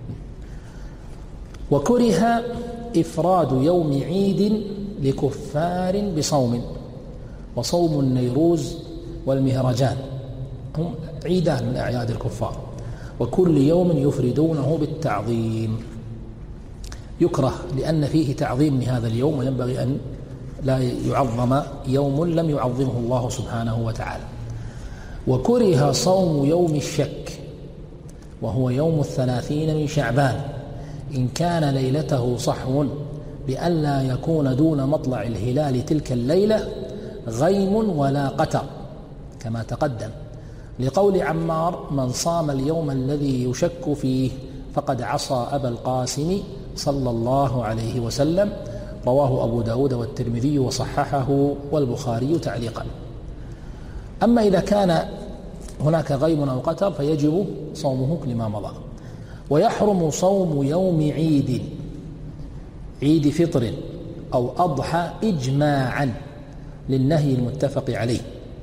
وكره إفراد يوم عيد لكفار بصوم، وصوم النيروز والمهرجان هم عيدان من أعياد الكفار، وكل يوم يفردونه بالتعظيم. يكره لأن فيه تعظيم لهذا اليوم، وينبغي أن لا يعظم يوم لم يعظمه الله سبحانه وتعالى. وكره صوم يوم الشك، وهو يوم الثلاثين من شعبان، إن كان ليلته صحو، بألا يكون دون مطلع الهلال تلك الليلة غيم ولا قتر، كما تقدم، لقول عمار: من صام اليوم الذي يشك فيه فقد عصى أبا القاسم صلى الله عليه وسلم. رواه أبو داود والترمذي وصححه والبخاري تعليقا. أما إذا كان هناك غيم أو قتر فيجب صومه لما مضى. ويحرم صوم يوم عيد عيد فطر أو أضحى إجماعا، للنهي المتفق عليه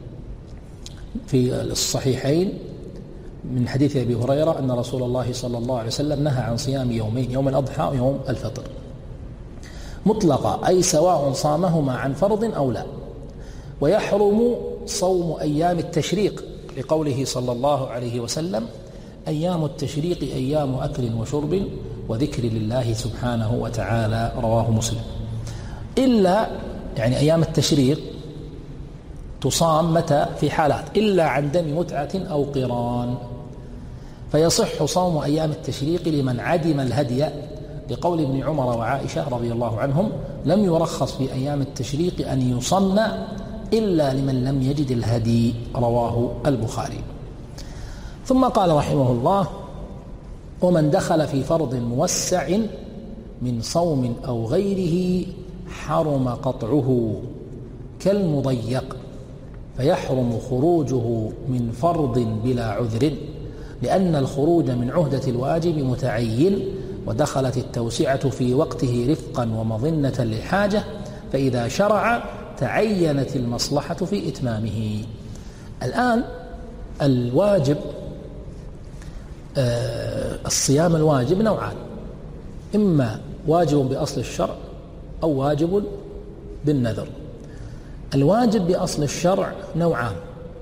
في الصحيحين من حديث أبي هريرة أن رسول الله صلى الله عليه وسلم نهى عن صيام يومين، يوم الأضحى ويوم الفطر مطلقا، أي سواء صامهما عن فرض أو لا. ويحرم صوم أيام التشريق، لقوله صلى الله عليه وسلم: أيام التشريق أيام أكل وشرب وذكر لله سبحانه وتعالى. رواه مسلم. إلا يعني أيام التشريق تصام متى؟ في حالات: إلا عن دم متعة أو قران، فيصح صوم أيام التشريق لمن عدم الهدي، لقول ابن عمر وعائشة رضي الله عنهم: لم يرخص في أيام التشريق أن يصم إلا لمن لم يجد الهدي. رواه البخاري. ثم قال رحمه الله: ومن دخل في فرض موسع من صوم أو غيره حرم قطعه كالمضيق، فيحرم خروجه من فرض بلا عذر، لأن الخروج من عهدة الواجب متعين، ودخلت التوسعة في وقته رفقا ومظنة للحاجة، فإذا شرع تعينت المصلحة في إتمامه. الآن الواجب آه الصيام الواجب نوعان: إما واجب بأصل الشرع أو واجب بالنذر. الواجب بأصل الشرع نوعان: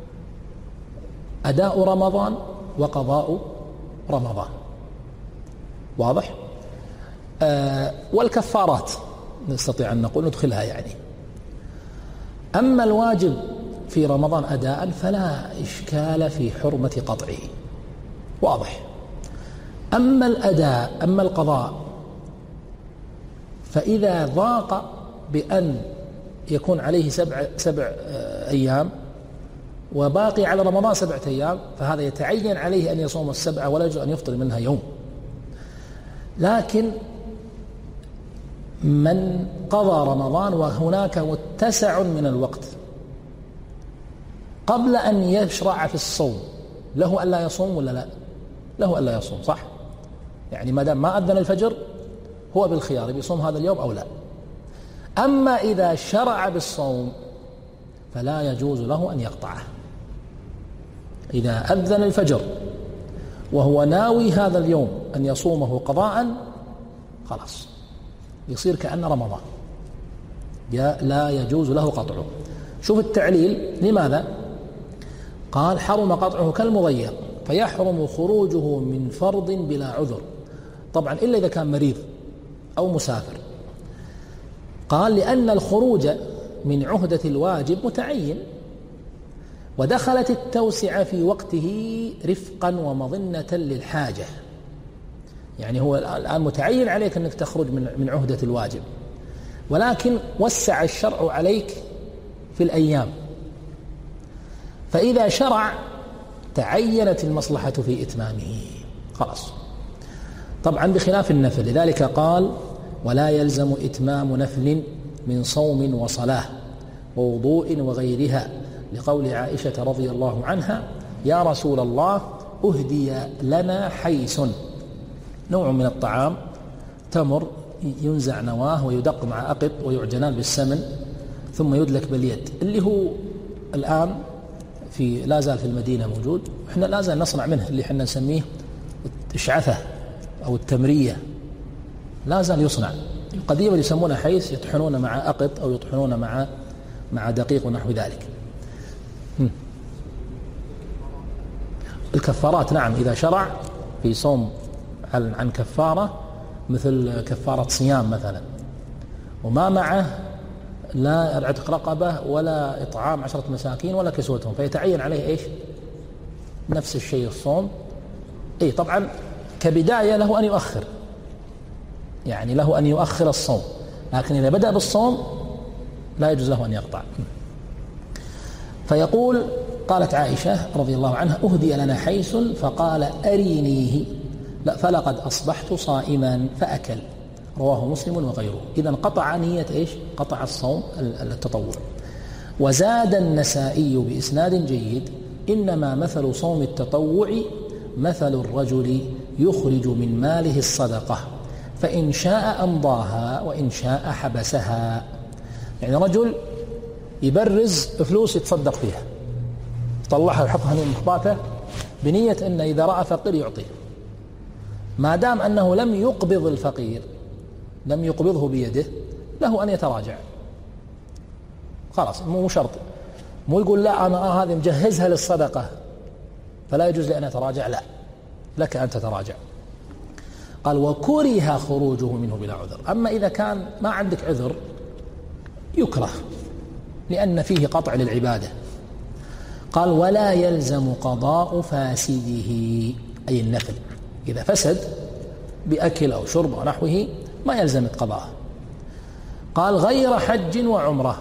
أداء رمضان وقضاء رمضان. واضح؟ آه والكفارات نستطيع أن نقول ندخلها يعني. أما الواجب في رمضان أداء فلا إشكال في حرمة قطعه، واضح. أما الأداء أما القضاء فإذا ضاق بأن يكون عليه سبع, سبع أيام وباقي على رمضان سبعة أيام فهذا يتعين عليه أن يصوم السبعة ولا يجوز أن يفطر منها يوم. لكن من قضى رمضان وهناك متسع من الوقت قبل أن يشرع في الصوم، له ألا يصوم ولا لا؟ له ألا يصوم، صح؟ يعني ما دام ما أذن الفجر هو بالخيار بيصوم هذا اليوم أو لا. أما إذا شرع بالصوم فلا يجوز له أن يقطعه. إذا أذن الفجر وهو ناوي هذا اليوم أن يصومه قضاء خلاص يصير كأن رمضان، لا يجوز له قطعه. شوف التعليل لماذا؟ قال حرم قطعه كالمضيق، فيحرم خروجه من فرض بلا عذر، طبعا إلا إذا كان مريض أو مسافر. قال لأن الخروج من عهدة الواجب متعين، ودخلت التوسعة في وقته رفقا ومظنة للحاجة. يعني هو الآن متعين عليك أنك تخرج من من عهدة الواجب، ولكن وسع الشرع عليك في الأيام، فإذا شرع تعينت المصلحة في إتمامه خلاص. طبعا بخلاف النفل، لذلك قال ولا يلزم إتمام نفل من صوم وصلاة ووضوء وغيرها، لقول عائشة رضي الله عنها يا رسول الله أهدي لنا حيس، نوع من الطعام تمر ينزع نواه ويدق مع أقط ويعجنان بالسمن ثم يدلك باليد، اللي هو الآن في لا زال في المدينة موجود، وإحنا لا زال نصنع منه اللي إحنا نسميه إشعثة أو التمرية، لا زال يصنع. قديما يسمونه حيث يطحنون مع أقط أو يطحنون مع مع دقيق ونحو ذلك. الكفارات نعم إذا شرع في صوم عن عن كفارة مثل كفارة صيام مثلا وما معه لا عتق رقبة ولا إطعام عشرة مساكين ولا كسوتهم، فيتعين عليه إيش؟ نفس الشيء الصوم. إيه طبعا كبداية له أن يؤخر، يعني له أن يؤخر الصوم، لكن إذا بدأ بالصوم لا يجوز له أن يقطع. فيقول قالت عائشة رضي الله عنها أهدي لنا حيث فقال أرينيه لا فلقد أصبحت صائما فأكل، رواه مسلم وغيره. إذن قطع نية إيش؟ قطع الصوم التطوع. وزاد النسائي بإسناد جيد إنما مثل صوم التطوع مثل الرجل يخرج من ماله الصدقة فإن شاء أمضاها وإن شاء حبسها. يعني رجل يبرز فلوس يتصدق فيها، طلعها ويحطها من مخباته بنية أن إذا رأى فقير يعطيه، ما دام أنه لم يقبض الفقير لم يقبضه بيده له أن يتراجع خلاص، مو شرط، مو يقول لا أنا آه هذه مجهزها للصدقة فلا يجوز لي أن أتراجع، لا لك أن تتراجع. قال وكره خروجه منه بلا عذر. أما إذا كان ما عندك عذر يكره لأن فيه قطع للعبادة. قال ولا يلزم قضاء فاسده أي النفل، إذا فسد بأكل أو شرب أو نحوه ما يلزم قضاءه. قال غير حج وعمرة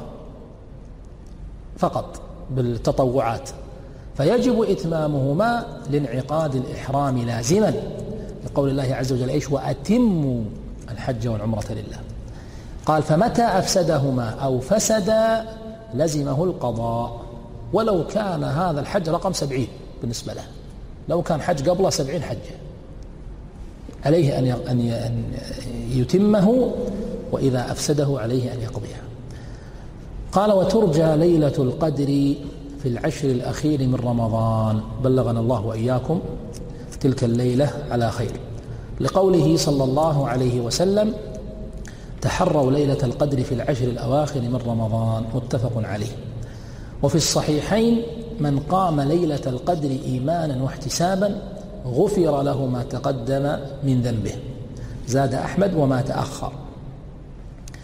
فقط بالتطوعات، فيجب إتمامهما لانعقاد الإحرام لازما، لقول الله عز وجل إيش وأتموا الحج والعمرة لله. قال فمتى أفسدهما أو فسد لزمه القضاء، ولو كان هذا الحج رقم سبعين بالنسبة له، لو كان حج قبله سبعين حجة عليه أن يتمه، وإذا أفسده عليه أن يقضيها. قال وترجى ليلة القدر في العشر الأخير من رمضان، بلغنا الله وإياكم تلك الليلة على خير، لقوله صلى الله عليه وسلم تحروا ليلة القدر في العشر الأواخر من رمضان، متفق عليه. وفي الصحيحين من قام ليلة القدر إيمانا واحتسابا غفر له ما تقدم من ذنبه، زاد أحمد وما تأخر.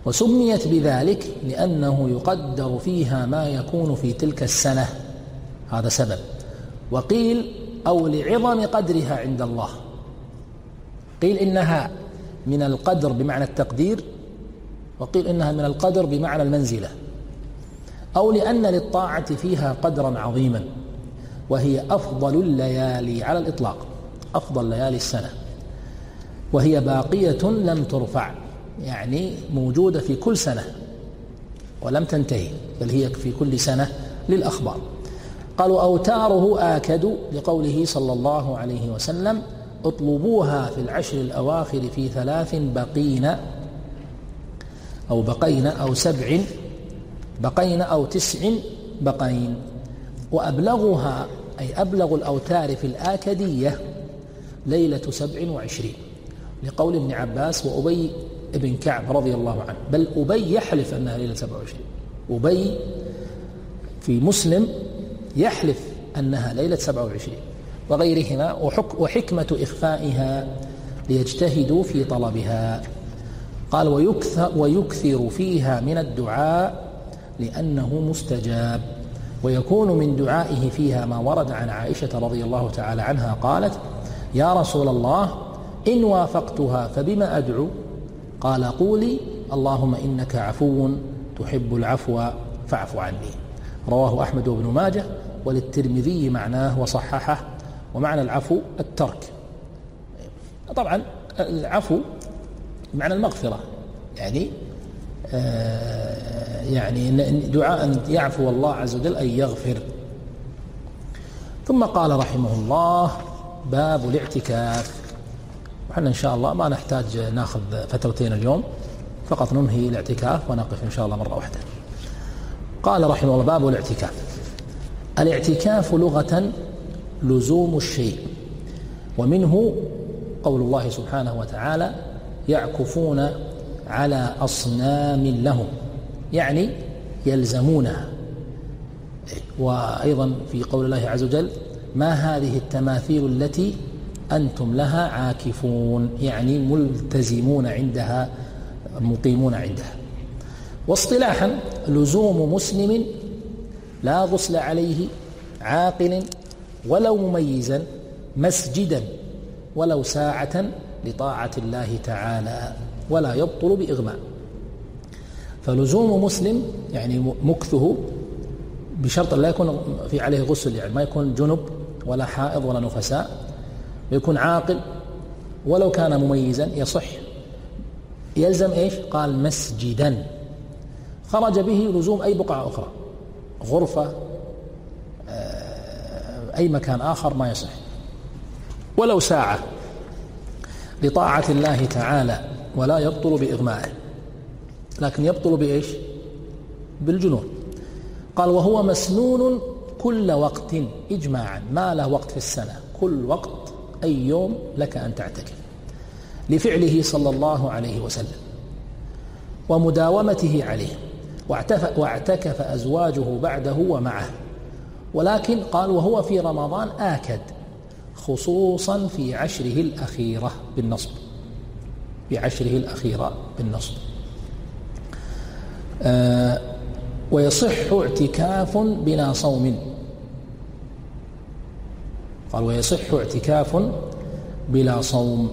وسميت بذلك لأنه يقدر فيها ما يكون في تلك السنة، هذا سبب. وقيل أو لعظم قدرها عند الله، قيل إنها من القدر بمعنى التقدير، وقيل إنها من القدر بمعنى المنزلة، أو لأن للطاعة فيها قدرا عظيما، وهي أفضل الليالي على الإطلاق، أفضل ليالي السنة، وهي باقية لم ترفع، يعني موجودة في كل سنة ولم تنتهي، بل هي في كل سنة للأخبار. قالوا أوتاره آكد لقوله صلى الله عليه وسلم اطلبوها في العشر الأواخر في ثلاث بقين أو بقين أو سبع بقين أو تسع بقين. وأبلغها أي أبلغ الأوتار في الآكدية ليلة سبع وعشرين، لقول ابن عباس وأبي ابن كعب رضي الله عنه، بل أبي يحلف أنها ليلة سبع وعشرين، أبي في مسلم يحلف أنها ليلة سبع وعشرين وغيرهما. وحكمة إخفائها ليجتهدوا في طلبها. قال ويكثر, ويكثر فيها من الدعاء لأنه مستجاب، ويكون من دعائه فيها ما ورد عن عائشة رضي الله تعالى عنها قالت يا رسول الله إن وافقتها فبما أدعو؟ قال قولي اللهم إنك عفو تحب العفو فاعف عني. رواه أحمد وابن ماجه، وللترمذي معناه وصححه، ومعنى العفو الترك. طبعا العفو معنى المغفرة، يعني آه يعني دعاء يعفو الله عز وجل أن يغفر. ثم قال رحمه الله باب الاعتكاف. وحنا إن شاء الله ما نحتاج ناخذ فترتين اليوم، فقط ننهي الاعتكاف ونقف إن شاء الله مرة واحدة. قال رحمه الله باب الاعتكاف. الاعتكاف لغة لزوم الشيء، ومنه قول الله سبحانه وتعالى يعكفون على أصنام لهم، يعني يلزمونها. وأيضا في قول الله عز وجل ما هذه التماثيل التي أنتم لها عاكفون، يعني ملتزمون عندها مقيمون عندها. واصطلاحا لزوم مسلم لا غسل عليه عاقل ولو مميزا مسجدا ولو ساعة لطاعة الله تعالى ولا يبطل بإغماء. فلزوم مسلم يعني مكثه بشرط لا يكون في عليه غسل، يعني ما يكون جنب ولا حائض ولا نفساء، ويكون عاقل ولو كان مميزا يصح. يلزم إيش؟ قال مسجدا، خرج به لزوم أي بقعة أخرى، غرفة أي مكان آخر ما يصح. ولو ساعة لطاعة الله تعالى ولا يبطل بإغمائه، لكن يبطل بإيش؟ بالجنون. قال وهو مسنون كل وقت إجماعا، ما له وقت في السنة، كل وقت أي يوم لك أن تعتكف، لفعله صلى الله عليه وسلم ومداومته عليه، واعتكف أزواجه بعده ومعه. ولكن قال وهو في رمضان آكد، خصوصا في عشره الأخيرة بالنصب، في عشره الأخيرة بالنصب. آه ويصح اعتكاف بلا صوم. قال ويصح اعتكاف بلا صوم.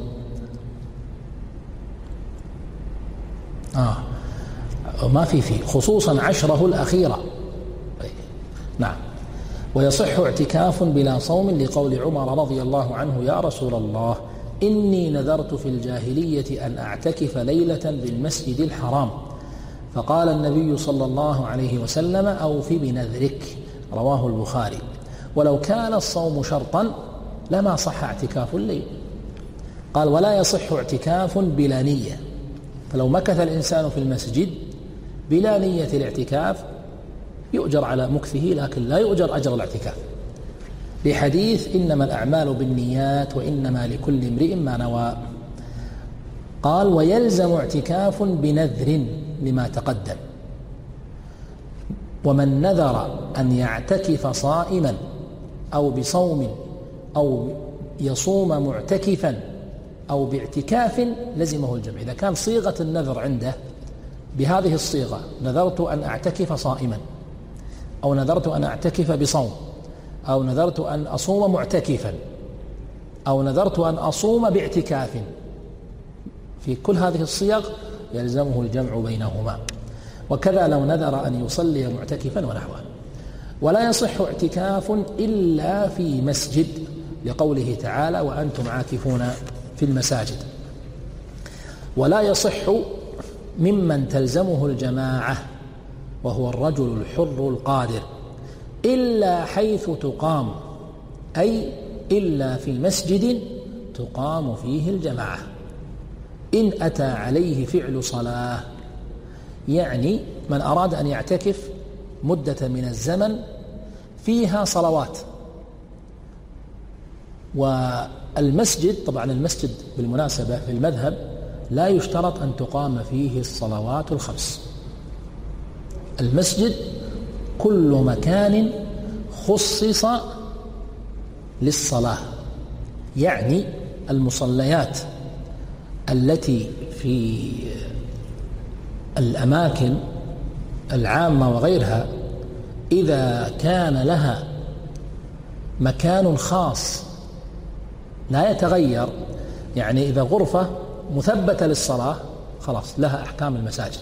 آه ما في فيه خصوصا عشره الأخيرة. نعم. ويصح اعتكاف بلا صوم لقول عمر رضي الله عنه يا رسول الله إني نذرت في الجاهلية أن أعتكف ليلة بالمسجد الحرام، فقال النبي صلى الله عليه وسلم أوف بنذرك. رواه البخاري. ولو كان الصوم شرطا لما صح اعتكاف الليل. قال ولا يصح اعتكاف بلا نية، فلو مكث الإنسان في المسجد بلا نية الاعتكاف يؤجر على مكثه، لكن لا يؤجر أجر الاعتكاف، لحديث إنما الأعمال بالنيات وإنما لكل امرئ ما نوى. قال ويلزم اعتكاف بنذر لما تقدم. ومن نذر أن يعتكف صائما أو بصوم أو يصوم معتكفا أو باعتكاف لزمه الجمع. إذا كان صيغة النذر عنده بهذه الصيغة: نذرت أن أعتكف صائما، أو نذرت أن أعتكف بصوم، أو نذرت أن أصوم معتكفا، أو نذرت أن أصوم باعتكاف، في كل هذه الصيغ يلزمه الجمع بينهما. وكذا لو نذر أن يصلي معتكفا ونحوه. ولا يصح اعتكاف إلا في مسجد، لقوله تعالى: وأنتم عاكفون في المساجد. ولا يصح ممن تلزمه الجماعة وهو الرجل الحر القادر إلا حيث تقام، أي إلا في مسجد تقام فيه الجماعة، إن أتى عليه فعل صلاة. يعني من أراد أن يعتكف مدة من الزمن فيها صلوات. والمسجد، طبعا المسجد بالمناسبة في المذهب لا يشترط أن تقام فيه الصلوات الخمس. المسجد كل مكان خصص للصلاة، يعني المصليات التي في الأماكن العامة وغيرها إذا كان لها مكان خاص لا يتغير، يعني إذا غرفة مثبتة للصلاة خلاص لها أحكام المساجد.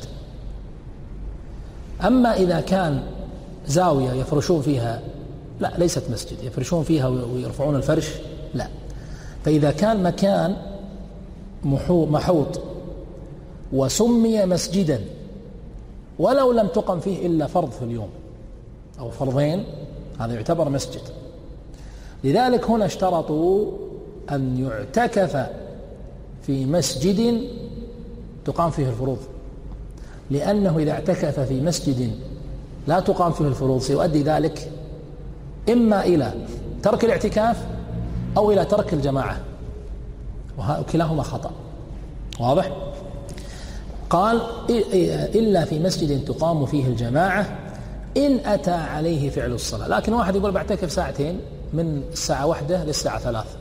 أما إذا كان زاوية يفرشون فيها، لا ليست مسجد، يفرشون فيها ويرفعون الفرش، لا. فإذا كان مكان محوط وسمي مسجدا ولو لم تقم فيه إلا فرض في اليوم أو فرضين، هذا يعتبر مسجد. لذلك هنا اشترطوا أن يعتكف في مسجد تقام فيه الفروض، لأنه إذا اعتكف في مسجد لا تقام فيه الفروض سيؤدي ذلك إما إلى ترك الاعتكاف أو إلى ترك الجماعة، وكلاهما خطأ. واضح؟ قال: إلا في مسجد تقام فيه الجماعة إن أتى عليه فعل الصلاة. لكن واحد يقول بعتكف ساعتين من الساعة واحدة للساعة ثلاث،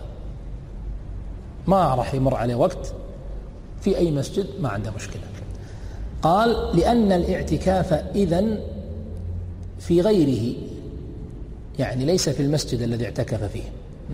ما راح يمر عليه وقت في أي مسجد، ما عنده مشكلة. قال: لأن الاعتكاف إذن في غيره، يعني ليس في المسجد الذي اعتكف فيه،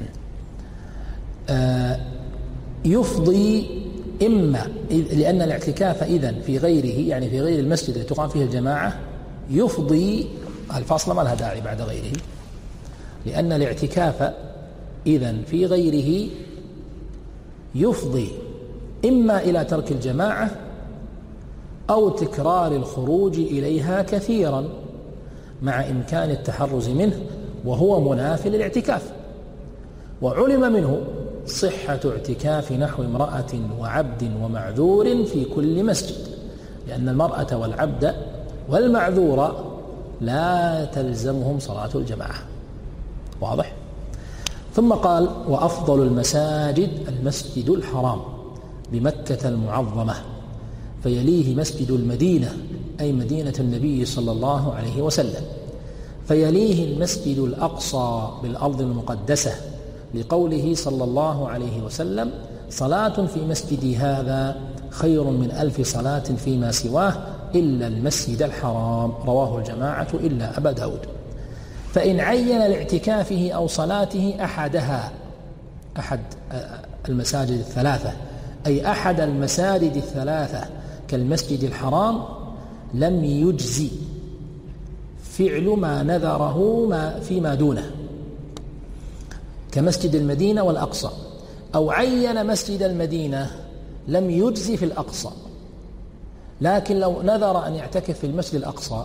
آه يفضي إما، لأن الاعتكاف إذن في غيره يعني في غير المسجد الذي تقام فيه الجماعة يفضي، الفاصلة ما لها داعي بعد غيره، لأن الاعتكاف إذن في غيره يفضي إما إلى ترك الجماعة أو تكرار الخروج إليها كثيرا مع إمكان التحرز منه، وهو مناف للاعتكاف. وعلم منه صحة اعتكاف نحو امرأة وعبد ومعذور في كل مسجد، لأن المرأة والعبد والمعذور لا تلزمهم صلاة الجماعة. واضح؟ ثم قال: وأفضل المساجد المسجد الحرام بمكة المعظمة، فيليه مسجد المدينة أي مدينة النبي صلى الله عليه وسلم، فيليه المسجد الأقصى بالأرض المقدسة، لقوله صلى الله عليه وسلم: صلاة في مسجدي هذا خير من ألف صلاة فيما سواه إلا المسجد الحرام، رواه الجماعة إلا أبا داود. فإن عين لاعتكافه أو صلاته أحدها، أحد المساجد الثلاثة، أي أحد المساجد الثلاثة كالمسجد الحرام، لم يجزي فعل ما نذره ما فيما دونه كمسجد المدينة والأقصى، أو عين مسجد المدينة لم يجزي في الأقصى. لكن لو نذر أن يعتكف في المسجد الأقصى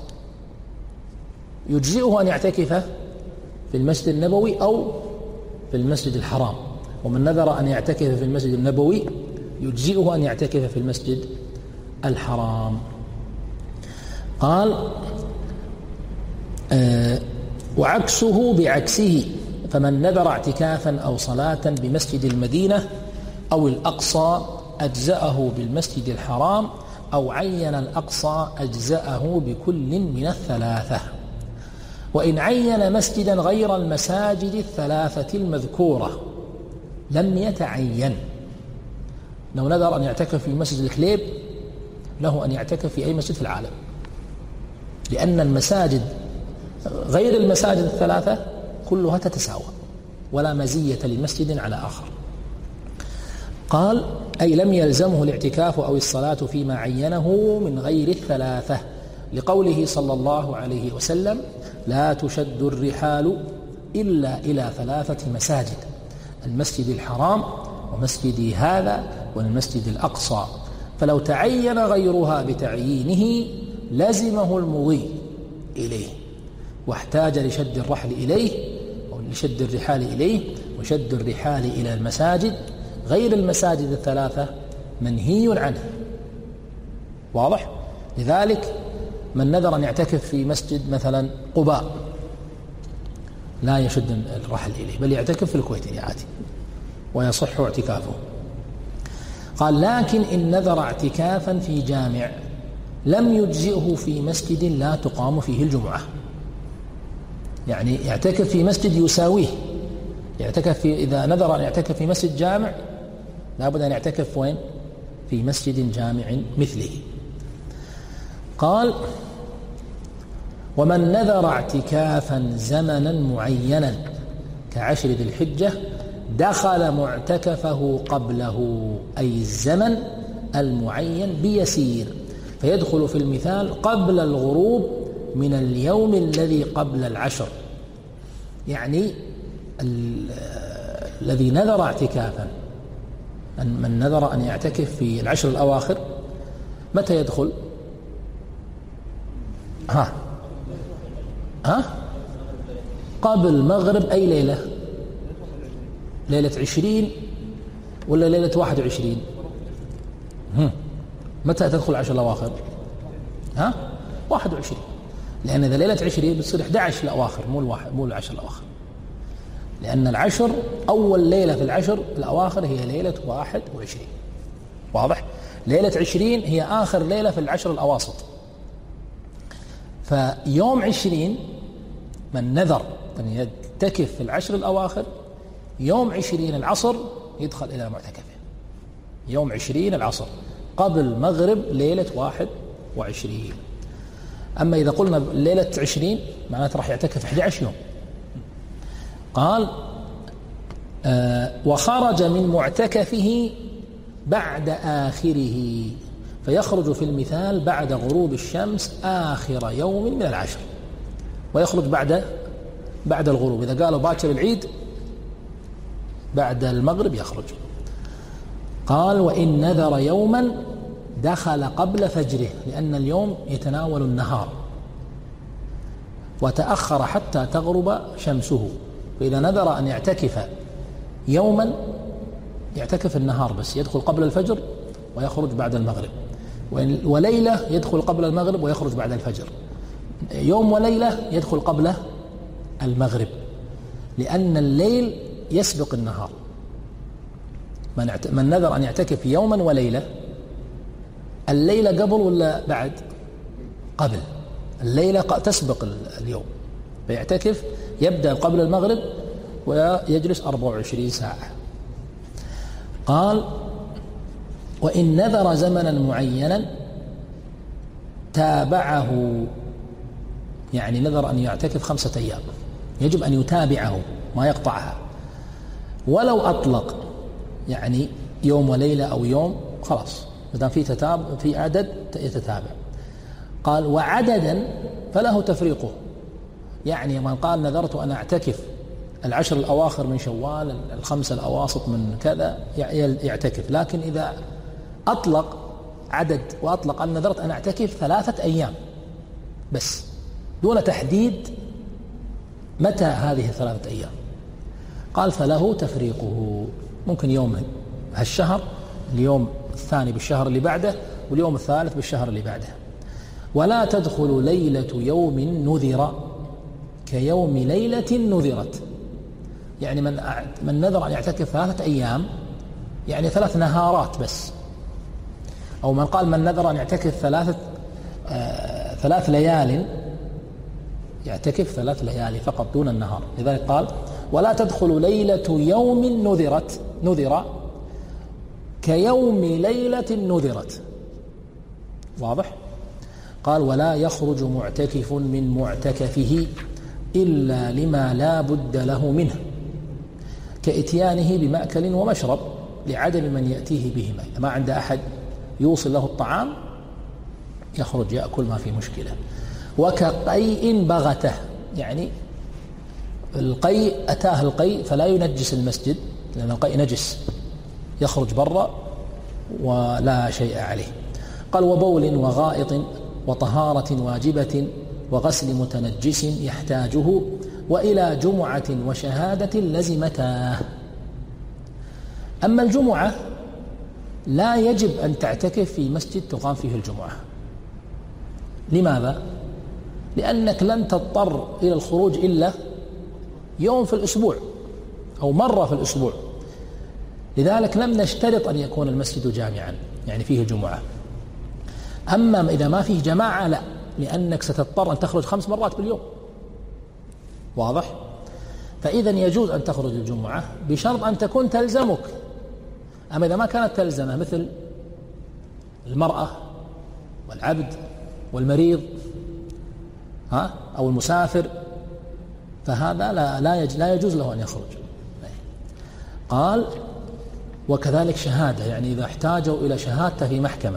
يجزئه أن يعتكف في المسجد النبوي أو في المسجد الحرام. ومن نذر أن يعتكف في المسجد النبوي يجزئه أن يعتكف في المسجد الحرام. قال: آه وعكسه بعكسه، فمن نذر اعتكافا أو صلاة بمسجد المدينة أو الأقصى أجزأه بالمسجد الحرام، أو عين الأقصى أجزأه بكل من الثلاثة. وإن عين مسجدا غير المساجد الثلاثة المذكورة لم يتعين. لو نذر أن يعتكف في مسجد الكليب له أن يعتكف في أي مسجد في العالم، لأن المساجد غير المساجد الثلاثة كلها تتساوى ولا مزية لمسجد على آخر. قال: أي لم يلزمه الاعتكاف أو الصلاة فيما عينه من غير الثلاثة، لقوله صلى الله عليه وسلم: لا تشد الرحال إلا إلى ثلاثة مساجد: المسجد الحرام ومسجدي هذا والمسجد الأقصى، فلو تعين غيرها بتعيينه لزمه المضي إليه، واحتاج لشد الرحل إليه أو لشد الرحال إليه، وشد الرحال إلى المساجد غير المساجد الثلاثة منهي عنه. واضح؟ لذلك من نذر أن يعتكف في مسجد مثلا قباء لا يشد الرحل إليه، بل يعتكف في الكويت عادي ويصح اعتكافه. قال: لكن إن نذر اعتكافا في جامع لم يجزئه في مسجد لا تقام فيه الجمعة، يعني يعتكف في مسجد يساويه، يعتكف في إذا نذر أن يعتكف في مسجد جامع لابد أن يعتكف وين؟ في مسجد جامع مثله. قال: ومن نذر اعتكافا زمنا معينا كعشر ذي الحجة دخل معتكفه قبله، أي الزمن المعين بيسير، فيدخل في المثال قبل الغروب من اليوم الذي قبل العشر. يعني الذي نذر اعتكافا، من نذر أن يعتكف في العشر الأواخر متى يدخل؟ ها ها قبل مغرب أي ليلة؟ ليلة عشرين ولا ليلة واحد وعشرين؟ متى تدخل العشر الأواخر؟ ها واحد وعشرين، لأن إذا ليلة عشرين بتصير إحدى عشر الأواخر، مو الواحد مو العشر الأواخر، لأن العشر أول ليلة في العشر الأواخر هي ليلة واحد وعشرين. واضح؟ ليلة عشرين هي آخر ليلة في العشر الأواسط. فيوم عشرين من نذر أن يعتكف في العشر الأواخر يوم عشرين العصر يدخل إلى معتكفه، يوم عشرين العصر قبل مغرب ليلة واحد وعشرين. أما إذا قلنا ليلة عشرين معناته راح يعتكف أحد عشر يوم. قال: آه وخرج من معتكفه بعد آخره، فيخرج في المثال بعد غروب الشمس آخر يوم من العشر، ويخرج بعد بعد الغروب. إذا قالوا باكر العيد بعد المغرب يخرج. قال: وإن نذر يوما دخل قبل فجره، لأن اليوم يتناول النهار وتأخر حتى تغرب شمسه، فإذا نذر أن يعتكف يوما يعتكف النهار بس، يدخل قبل الفجر ويخرج بعد المغرب، وليلة يدخل قبل المغرب ويخرج بعد الفجر، يوم وليلة يدخل قبل المغرب، لأن الليل يسبق النهار. من نذر أن يعتكف يوما وليلة، الليلة قبل ولا بعد؟ قبل. الليلة تسبق اليوم، فيعتكف يبدأ قبل المغرب ويجلس أربع وعشرين ساعة. قال: وإن نذر زمنا معينا تابعه، يعني نذر أن يعتكف خمسة أيام يجب أن يتابعه ما يقطعها، ولو أطلق يعني يوم وليلة أو يوم خلاص إذا في تتابع في عدد يتتابع. قال: وعددا فله تفريقه، يعني من قال نذرت أن أعتكف العشر الأواخر من شوال، الخمسة الأواسط من كذا يعتكف، لكن إذا أطلق عدد وأطلق أن نذرت أن أعتكف ثلاثة أيام بس دون تحديد متى هذه الثلاثة أيام، قال: فله تفريقه، ممكن يوم هالشهر، اليوم الثاني بالشهر اللي بعده، واليوم الثالث بالشهر اللي بعده. ولا تدخل ليلة يوم نذر كيوم ليلة نذرت، يعني من من نذر أن يعتكف ثلاثة أيام يعني ثلاث نهارات بس، أو من قال من نذر أن يعتكف ثلاثة آه ثلاث ليال يعتكف ثلاث ليالي فقط دون النهار. لذلك قال: ولا تدخل ليلة يوم نذرت نذر كيوم ليلة نذرت، واضح؟ قال ولا يخرج معتكف من معتكفه إلا لما لا بد له منه كإتيانه بمأكل ومشرب لعدم من يأتيه بهما. ما عنده أحد يوصل له الطعام يخرج يأكل ما في مشكلة. وكقيء بغته، يعني القيء أتاه القيء فلا ينجس المسجد لأن القيء نجس، يخرج برا ولا شيء عليه. قال وبول وغائط وطهارة واجبة وغسل متنجس يحتاجه وإلى جمعة وشهادة لزمتاه. أما الجمعة لا يجب أن تعتكف في مسجد تقام فيه الجمعة. لماذا؟ لأنك لن تضطر إلى الخروج إلا يوم في الأسبوع أو مرة في الأسبوع، لذلك لم نشترط أن يكون المسجد جامعا يعني فيه الجمعة. أما إذا ما فيه جماعة لا، لأنك ستضطر أن تخرج خمس مرات باليوم. واضح؟ فإذا يجوز أن تخرج الجمعة بشرط أن تكون تلزمك. أما إذا ما كانت تلزمه مثل المرأة والعبد والمريض ها أو المسافر فهذا لا لا, يج لا يجوز له أن يخرج. قال وكذلك شهادة، يعني إذا احتاجوا إلى شهادته في محكمة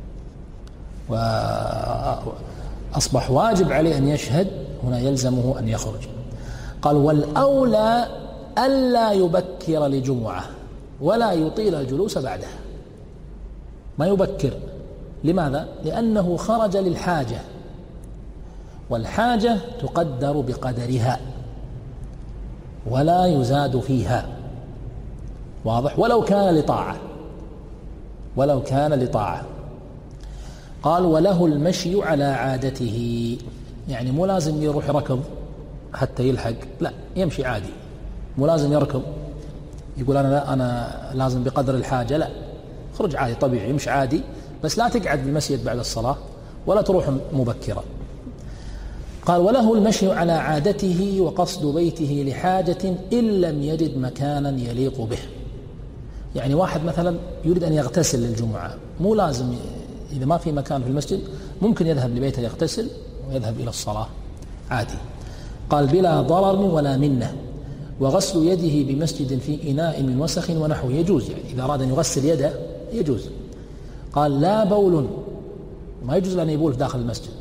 وأصبح واجب عليه أن يشهد هنا يلزمه أن يخرج. قال والأولى ألا يبكر لجمعة ولا يطيل الجلوس بعدها، ما يبكر. لماذا؟ لأنه خرج للحاجة، والحاجة تقدر بقدرها ولا يزاد فيها. واضح؟ ولو كان لطاعة ولو كان لطاعة. قال وله المشي على عادته، يعني مو لازم يروح ركض حتى يلحق، لا يمشي عادي، مو لازم يركض يقول أنا لا أنا لازم بقدر الحاجة، لا خرج عادي طبيعي يمشي عادي، بس لا تقعد بالمسجد بعد الصلاة ولا تروح مبكرا. قال وله المشي على عادته وقصد بيته لحاجة إن لم يجد مكانا يليق به. يعني واحد مثلا يريد أن يغتسل للجمعة، مو لازم إذا ما في مكان في المسجد ممكن يذهب لبيته يغتسل ويذهب إلى الصلاة عادي. قال بلا ضرر ولا منة. وغسل يده بمسجد في إناء من وسخ ونحوه يجوز، يعني إذا أراد أن يغسل يده يجوز. قال لا بول، ما يجوز أن يبول داخل المسجد.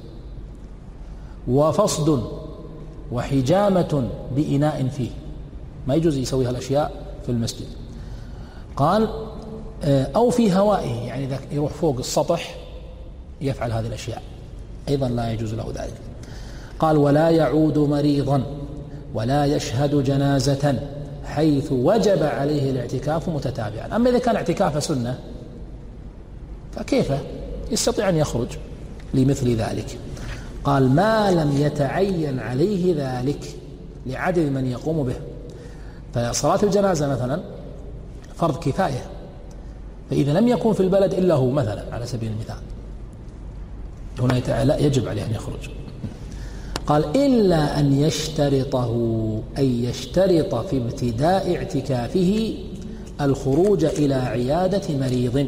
وفصد وحجامة بإناء فيه، ما يجوز يسوي هالأشياء في المسجد. قال أو في هوائه، يعني إذا يروح فوق السطح يفعل هذه الأشياء أيضا لا يجوز له ذلك. قال ولا يعود مريضا ولا يشهد جنازة حيث وجب عليه الاعتكاف متتابعا. أما إذا كان اعتكاف سنة فكيف يستطيع أن يخرج لمثل ذلك. قال ما لم يتعين عليه ذلك لعدد من يقوم به. فصلاة الجنازة مثلا فرض كفاية، فإذا لم يكن في البلد إلا هو مثلا على سبيل المثال هنا لا يجب عليه أن يخرج. قال إلا أن يشترطه، أي يشترط في ابتداء اعتكافه الخروج إلى عيادة مريض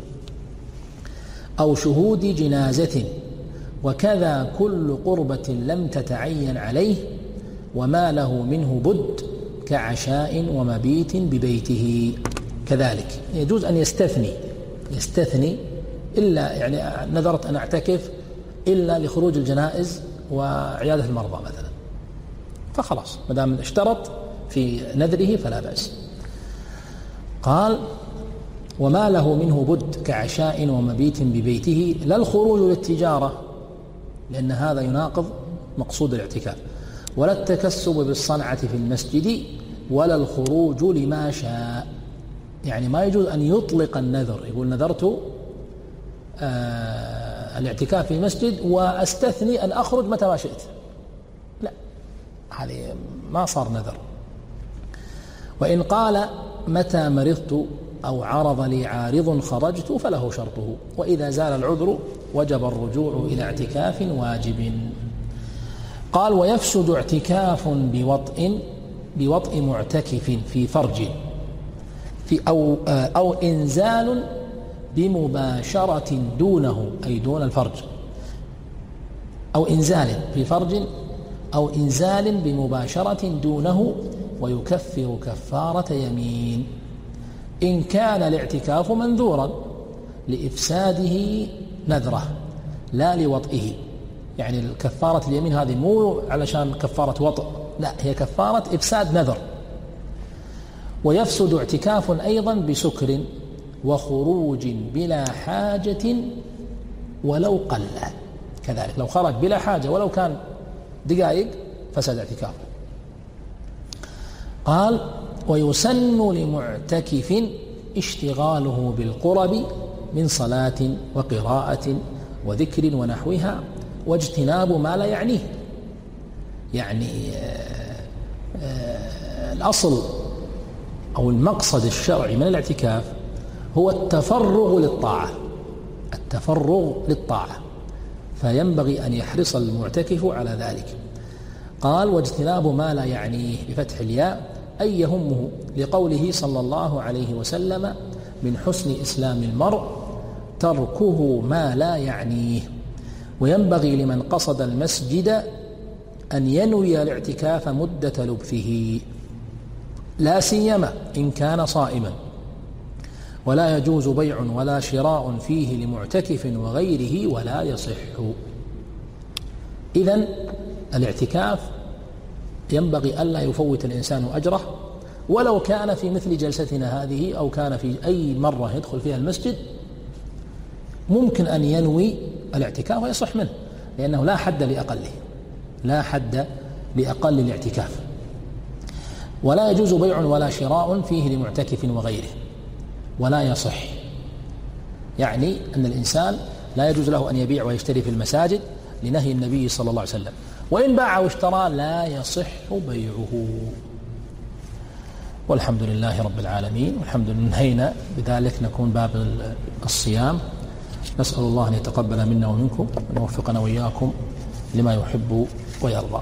أو شهود جنازة، وكذا كل قربة لم تتعين عليه وما له منه بد كعشاء ومبيت ببيته. كذلك يجوز أن يستثني يستثني إلا يعني نذرت أن أعتكف إلا لخروج الجنائز وعيادة المرضى مثلا، فخلاص ما دام اشترط في نذره فلا بأس. قال وما له منه بد كعشاء ومبيت ببيته، لا الخروج للتجارة لأن هذا يناقض مقصود الاعتكاف، ولا التكسب بالصنعة في المسجد، ولا الخروج لما شاء. يعني ما يجوز أن يطلق النذر، يقول نذرت آه الاعتكاف في المسجد وأستثني أن أخرج متى ما شئت، لا هذه ما صار نذر. وإن قال متى مرضت أو عرض لي عارض خرجت فله شرطه، وإذا زال العذر وجب الرجوع إلى اعتكاف واجب. قال ويفسد اعتكاف بوطء بوطء معتكف في فرج في أو, أو إنزال بمباشرة دونه أي دون الفرج، أو إنزال في فرج أو إنزال بمباشرة دونه، ويكفر كفارة يمين. إن كان الاعتكاف منذورا لإفساده نذره لا لوطئه، يعني كفارة اليمين هذه مو علشان كفارة وطئ، لا، هي كفارة إفساد نذر. ويفسد اعتكاف أيضا بسكر وخروج بلا حاجة ولو قل، كذلك لو خرج بلا حاجة ولو كان دقائق فسد اعتكافه. قال: ويسن لمعتكف اشتغاله بالقرب من صلاة وقراءة وذكر ونحوها، واجتناب ما لا يعنيه. يعني آآ آآ الأصل أو المقصد الشرعي من الاعتكاف هو التفرغ للطاعة، التفرغ للطاعة، فينبغي أن يحرص المعتكف على ذلك. قال: واجتناب ما لا يعنيه بفتح الياء أي يهمه، لقوله صلى الله عليه وسلم: من حسن إسلام المرء تركه ما لا يعنيه. وينبغي لمن قصد المسجد أن ينوي الاعتكاف مدة لبثه، لا سيما إن كان صائما، ولا يجوز بيع ولا شراء فيه لمعتكف وغيره ولا يصح. إذن الاعتكاف ينبغي ألا يفوت الإنسان أجره، ولو كان في مثل جلستنا هذه أو كان في أي مرة يدخل فيها المسجد ممكن أن ينوي الاعتكاف ويصح منه، لأنه لا حد لأقله، لا حد لأقل الاعتكاف. ولا يجوز بيع ولا شراء فيه لمعتكف وغيره ولا يصح، يعني أن الإنسان لا يجوز له أن يبيع ويشتري في المساجد لنهي النبي صلى الله عليه وسلم، وإن باع واشترى لا يصح بيعه. والحمد لله رب العالمين، والحمد لله انهينا بذلك نكون باب الصيام. نسأل الله أن يتقبل منا ومنكم وأن يوفقنا وإياكم لما يحب ويرضى.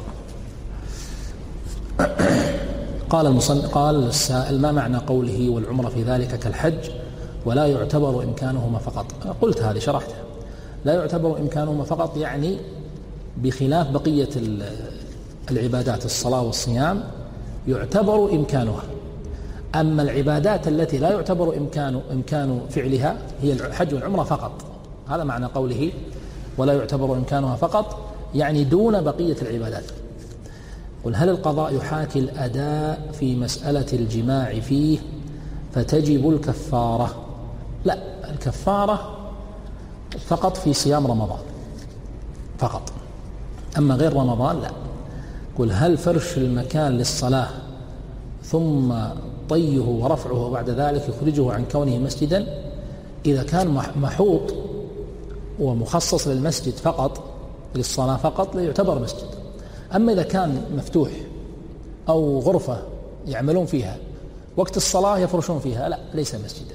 قال المصنف قال السائل: ما معنى قوله والعمرة في ذلك كالحج ولا يعتبر إمكانهما فقط؟ قلت هذه شرحتها، لا يعتبر إمكانهما فقط يعني بخلاف بقية العبادات الصلاة والصيام يعتبر إمكانها، أما العبادات التي لا يعتبر إمكان إمكان فعلها هي الحج والعمرة فقط. هذا معنى قوله ولا يعتبر إمكانها فقط، يعني دون بقية العبادات. قل: هل القضاء يحاكي الأداء في مسألة الجماع فيه فتجب الكفارة؟ لا، الكفارة فقط في صيام رمضان فقط، أما غير رمضان لا. قل: هل فرش المكان للصلاة ثم طيه ورفعه وبعد ذلك يخرجه عن كونه مسجدا؟ إذا كان محوط ومخصص للمسجد فقط للصلاة فقط لا يعتبر مسجد. أما إذا كان مفتوح أو غرفة يعملون فيها وقت الصلاة يفرشون فيها لا، ليس مسجدا.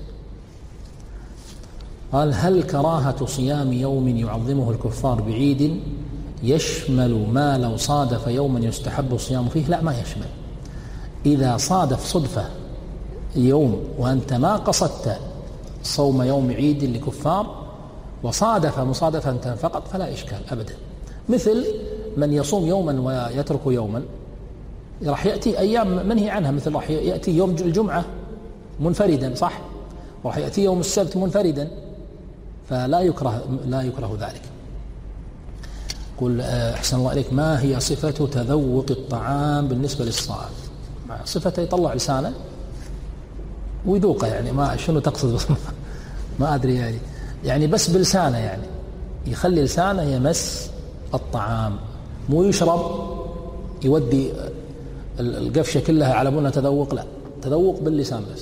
قال: هل كراهة صيام يوم يعظمه الكفار بعيد يشمل ما لو صادف يوما يستحب الصيام فيه؟ لا، ما يشمل. إذا صادف صدفة يوم وأنت ما قصدت صوم يوم عيد لكفار وصادف مصادفة فقط فلا إشكال أبدا. مثل من يصوم يوما ويترك يوما، راح يأتي أيام منهي عنها، مثل راح يأتي يوم الجمعة منفردا صح، وراح يأتي يوم السبت منفردا، فلا يكره لا يكره ذلك. قل: أحسن الله إليك، ما هي صفة تذوق الطعام بالنسبة للصائم؟ صفته يطلع لسانه ويذوقه، يعني ما شنو تقصد؟ ما أدري، يعني يعني بس بلسانه، يعني يخلي لسانه يمس الطعام، مو يشرب يودي القفشة كلها على بنا تذوق، لا، تذوق باللسان بس.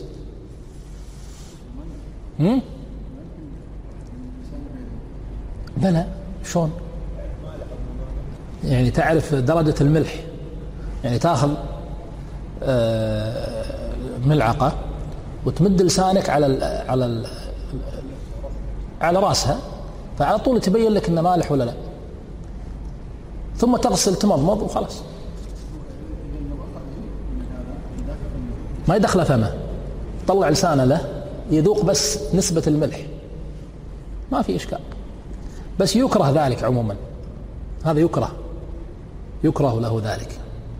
هم؟ بلى، شون؟ يعني تعرف درجة الملح، يعني تأخذ ملعقة وتمد لسانك على ال على ال على رأسها، فعلى طول تبين لك إنه مالح ولا لا، ثم تغسل تمضمض وخلاص، ما يدخل فمه، طلع لسانه له يذوق بس نسبة الملح، ما في إشكال، بس يكره ذلك عموما، هذا يكره يكره له ذلك.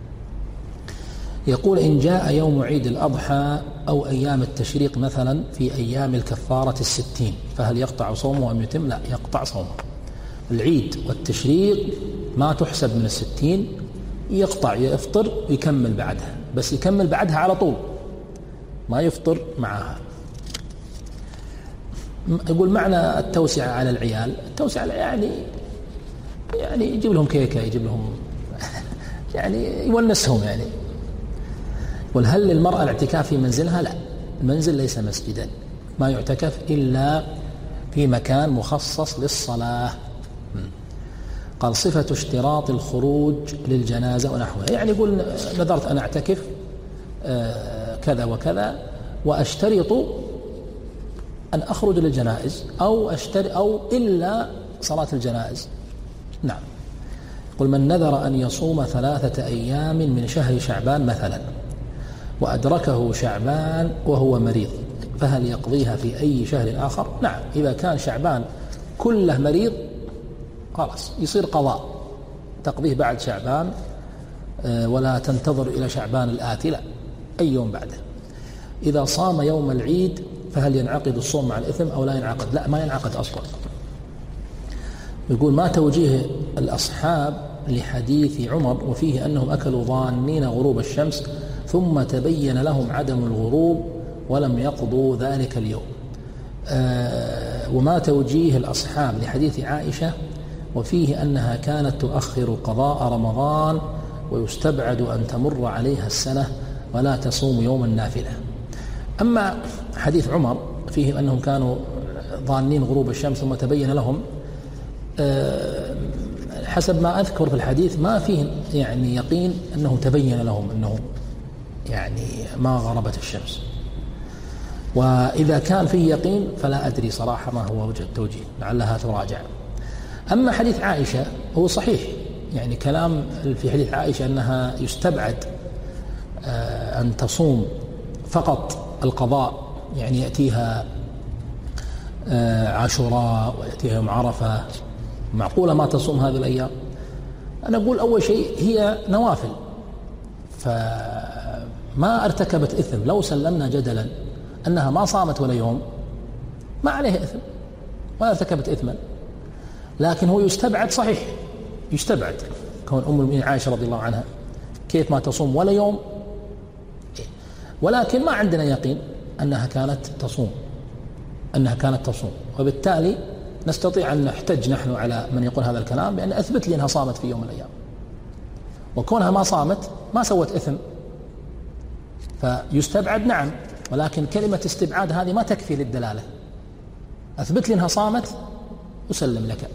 يقول إن جاء يوم عيد الأضحى أو أيام التشريق مثلا في أيام الكفارة الستين فهل يقطع صومه أم يتم؟ لا، يقطع صومه. العيد والتشريق ما تحسب من الستين، يقطع يفطر ويكمل بعدها، بس يكمل بعدها على طول، ما يفطر معها. يقول معنى التوسعة على العيال، التوسعة يعني يعني يجيب لهم كيكة، يجيب لهم يعني يونسهم يعني. يقول هل للمرأة الاعتكاف في منزلها؟ لا، المنزل ليس مسجدا، ما يعتكف إلا في مكان مخصص للصلاة. قال صفة اشتراط الخروج للجنازة ونحوها، يعني يقول نذرت أن أعتكف كذا وكذا وأشترط أن أخرج للجنائز أو أشتري أو إلا صلاة الجنائز. نعم. قل من نذر أن يصوم ثلاثة أيام من شهر شعبان مثلا وأدركه شعبان وهو مريض فهل يقضيها في أي شهر آخر؟ نعم، إذا كان شعبان كله مريض خلاص يصير قضاء، تقضيه بعد شعبان ولا تنتظر إلى شعبان الآتي، لا، أي يوم بعده. إذا صام يوم العيد فهل ينعقد الصوم مع الإثم أو لا ينعقد؟ لا، ما ينعقد أصلا. يقول ما توجيه الأصحاب لحديث عمر وفيه أنهم أكلوا ظانين غروب الشمس ثم تبين لهم عدم الغروب ولم يقضوا ذلك اليوم؟ آه وما توجيه الأصحاب لحديث عائشة وفيه أنها كانت تؤخر قضاء رمضان ويستبعد أن تمر عليها السنة ولا تصوم يوم النافلة؟ أما حديث عمر فيه أنهم كانوا ظانين غروب الشمس ثم تبين لهم، أه حسب ما أذكر في الحديث ما فيه يعني يقين أنه تبين لهم أنه يعني ما غربت الشمس، وإذا كان فيه يقين فلا أدري صراحة ما هو وجه التوجيه، لعلها تراجع. أما حديث عائشة هو صحيح، يعني كلام في حديث عائشة أنها يستبعد أه أن تصوم فقط القضاء، يعني يأتيها عاشوراء ويأتيها يوم عرفة، معقولة ما تصوم هذه الأيام؟ أنا أقول أول شيء هي نوافل فما ارتكبت إثم، لو سلمنا جدلا أنها ما صامت ولا يوم ما عليها إثم ولا ارتكبت إثما، لكن هو يستبعد، صحيح يستبعد كون أم المؤمنين عائشة رضي الله عنها كيف ما تصوم ولا يوم، ولكن ما عندنا يقين أنها كانت تصوم أنها كانت تصوم وبالتالي نستطيع أن نحتج نحن على من يقول هذا الكلام بأن أثبت لي أنها صامت في يوم من الأيام، وكونها ما صامت ما سوت إثم فيستبعد. نعم، ولكن كلمة استبعاد هذه ما تكفي للدلالة، أثبت لي أنها صامت أسلم لك.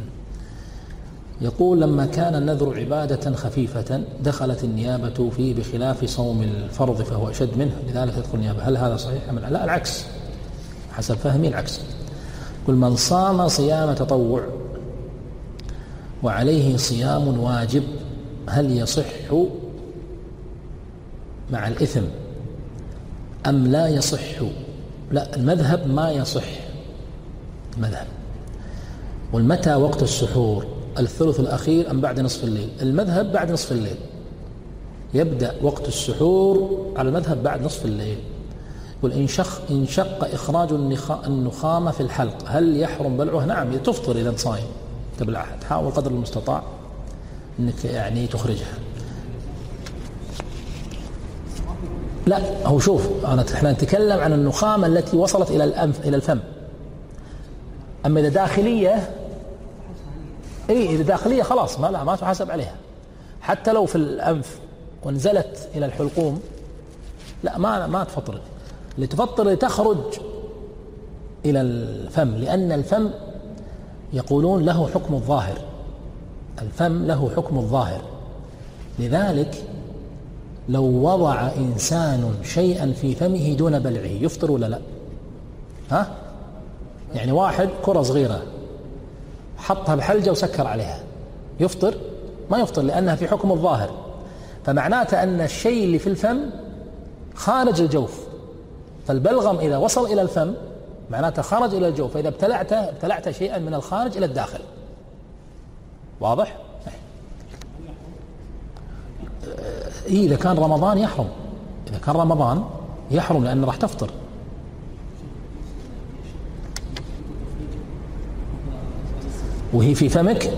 يقول لما كان النذر عبادة خفيفة دخلت النيابة فيه بخلاف صوم الفرض فهو أشد منه لذلك تدخل النيابة، هل هذا صحيح أم لا؟ لا، العكس، حسب فهمي العكس. كل من صام صيام تطوع وعليه صيام واجب هل يصح مع الإثم أم لا يصح؟ لا، المذهب ما يصح، المذهب. والمتى وقت السحور؟ الثلث الأخير أم بعد نصف الليل؟ المذهب بعد نصف الليل، يبدأ وقت السحور على المذهب بعد نصف الليل. يقول إن شق, إن شق إخراج النخامة في الحلق هل يحرم بلعه؟ نعم، تفطر إذا صايم تبلعها، تحاول قدر المستطاع أنك يعني تخرجها. لا، هو شوف، أنا إحنا نتكلم عن النخامة التي وصلت إلى الأنف إلى الفم، أما إذا داخلية إيه إذا داخلية خلاص ما لا ما تحاسب عليها، حتى لو في الأنف ونزلت إلى الحلقوم لا ما ما تفطر، اللي تفطر تخرج إلى الفم، لأن الفم يقولون له حكم الظاهر، الفم له حكم الظاهر، لذلك لو وضع إنسان شيئا في فمه دون بلعه يفطر ولا لا؟ ها؟ يعني واحد كرة صغيرة حطها بحلجة وسكر عليها يفطر؟ ما يفطر، لأنها في حكم الظاهر، فمعناته أن الشيء اللي في الفم خارج الجوف، فالبلغم إذا وصل إلى الفم معناته خرج إلى الجوف، فإذا ابتلعته ابتلعت شيئا من الخارج إلى الداخل. واضح؟ إيه إذا كان رمضان يحرم، إذا كان رمضان يحرم لأنه راح تفطر. وهي في فمك،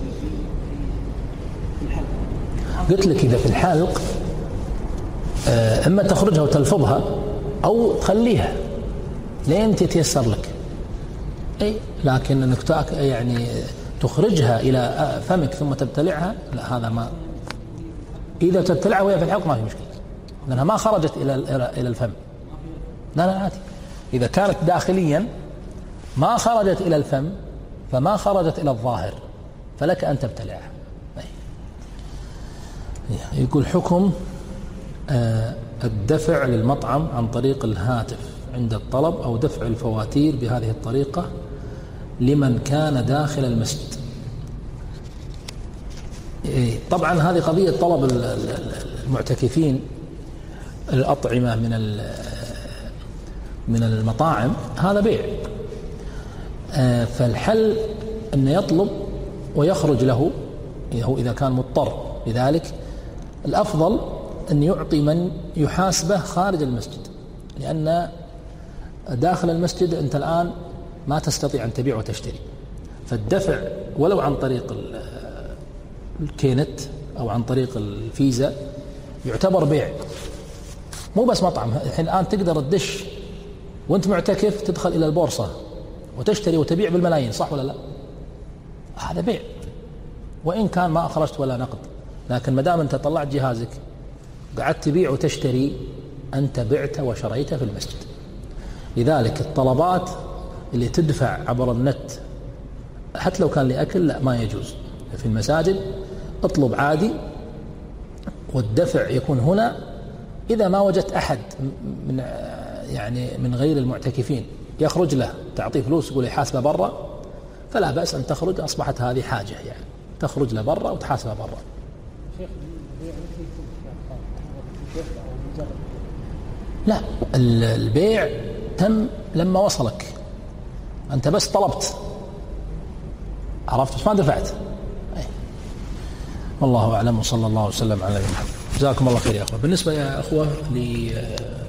قلت لك إذا في الحلق إما تخرجها وتلفظها أو تخليها لين تتيسر لك. أي لكن أنك يعني تخرجها إلى فمك ثم تبتلعها، لا هذا ما. إذا تبتلعها وهي في الحلق ما في مشكلة، لأنها ما خرجت إلى إلى الفم. لا لا عادي. إذا كانت داخليا ما خرجت إلى الفم فما خرجت إلى الظاهر فلك أن تبتلعها. يقول حكم الدفع للمطعم عن طريق الهاتف عند الطلب أو دفع الفواتير بهذه الطريقة لمن كان داخل المسجد. طبعا هذه قضية طلب المعتكفين الأطعمة من من المطاعم هذا بيع، فالحل أن يطلب ويخرج له هو إذا كان مضطر. لذلك الأفضل أن يعطي من يحاسبه خارج المسجد، لأن داخل المسجد أنت الآن ما تستطيع أن تبيع وتشتري، فالدفع ولو عن طريق الكينت أو عن طريق الفيزا يعتبر بيع، مو بس مطعم. الحين الآن تقدر تدش وأنت معتكف تدخل إلى البورصة وتشتري وتبيع بالملايين، صح ولا لا؟ هذا بيع وإن كان ما أخرجت ولا نقد، لكن مدام أنت طلعت جهازك قعدت تبيع وتشتري أنت بعت وشريت في المسجد. لذلك الطلبات اللي تدفع عبر النت حتى لو كان لأكل لا ما يجوز. في المساجد اطلب عادي والدفع يكون هنا. إذا ما وجدت أحد من يعني من غير المعتكفين يخرج له تعطيه فلوس يقول يحاسبه برا فلا بأس أن تخرج، أصبحت هذه حاجة يعني تخرج له برا وتحاسبه برا. لا البيع تم لما وصلك أنت بس طلبت عرفت بس ما دفعت. أي. والله أعلم وصلى الله وسلم على نبينا محمد. جزاكم الله خير يا أخوة. بالنسبة يا أخوة ل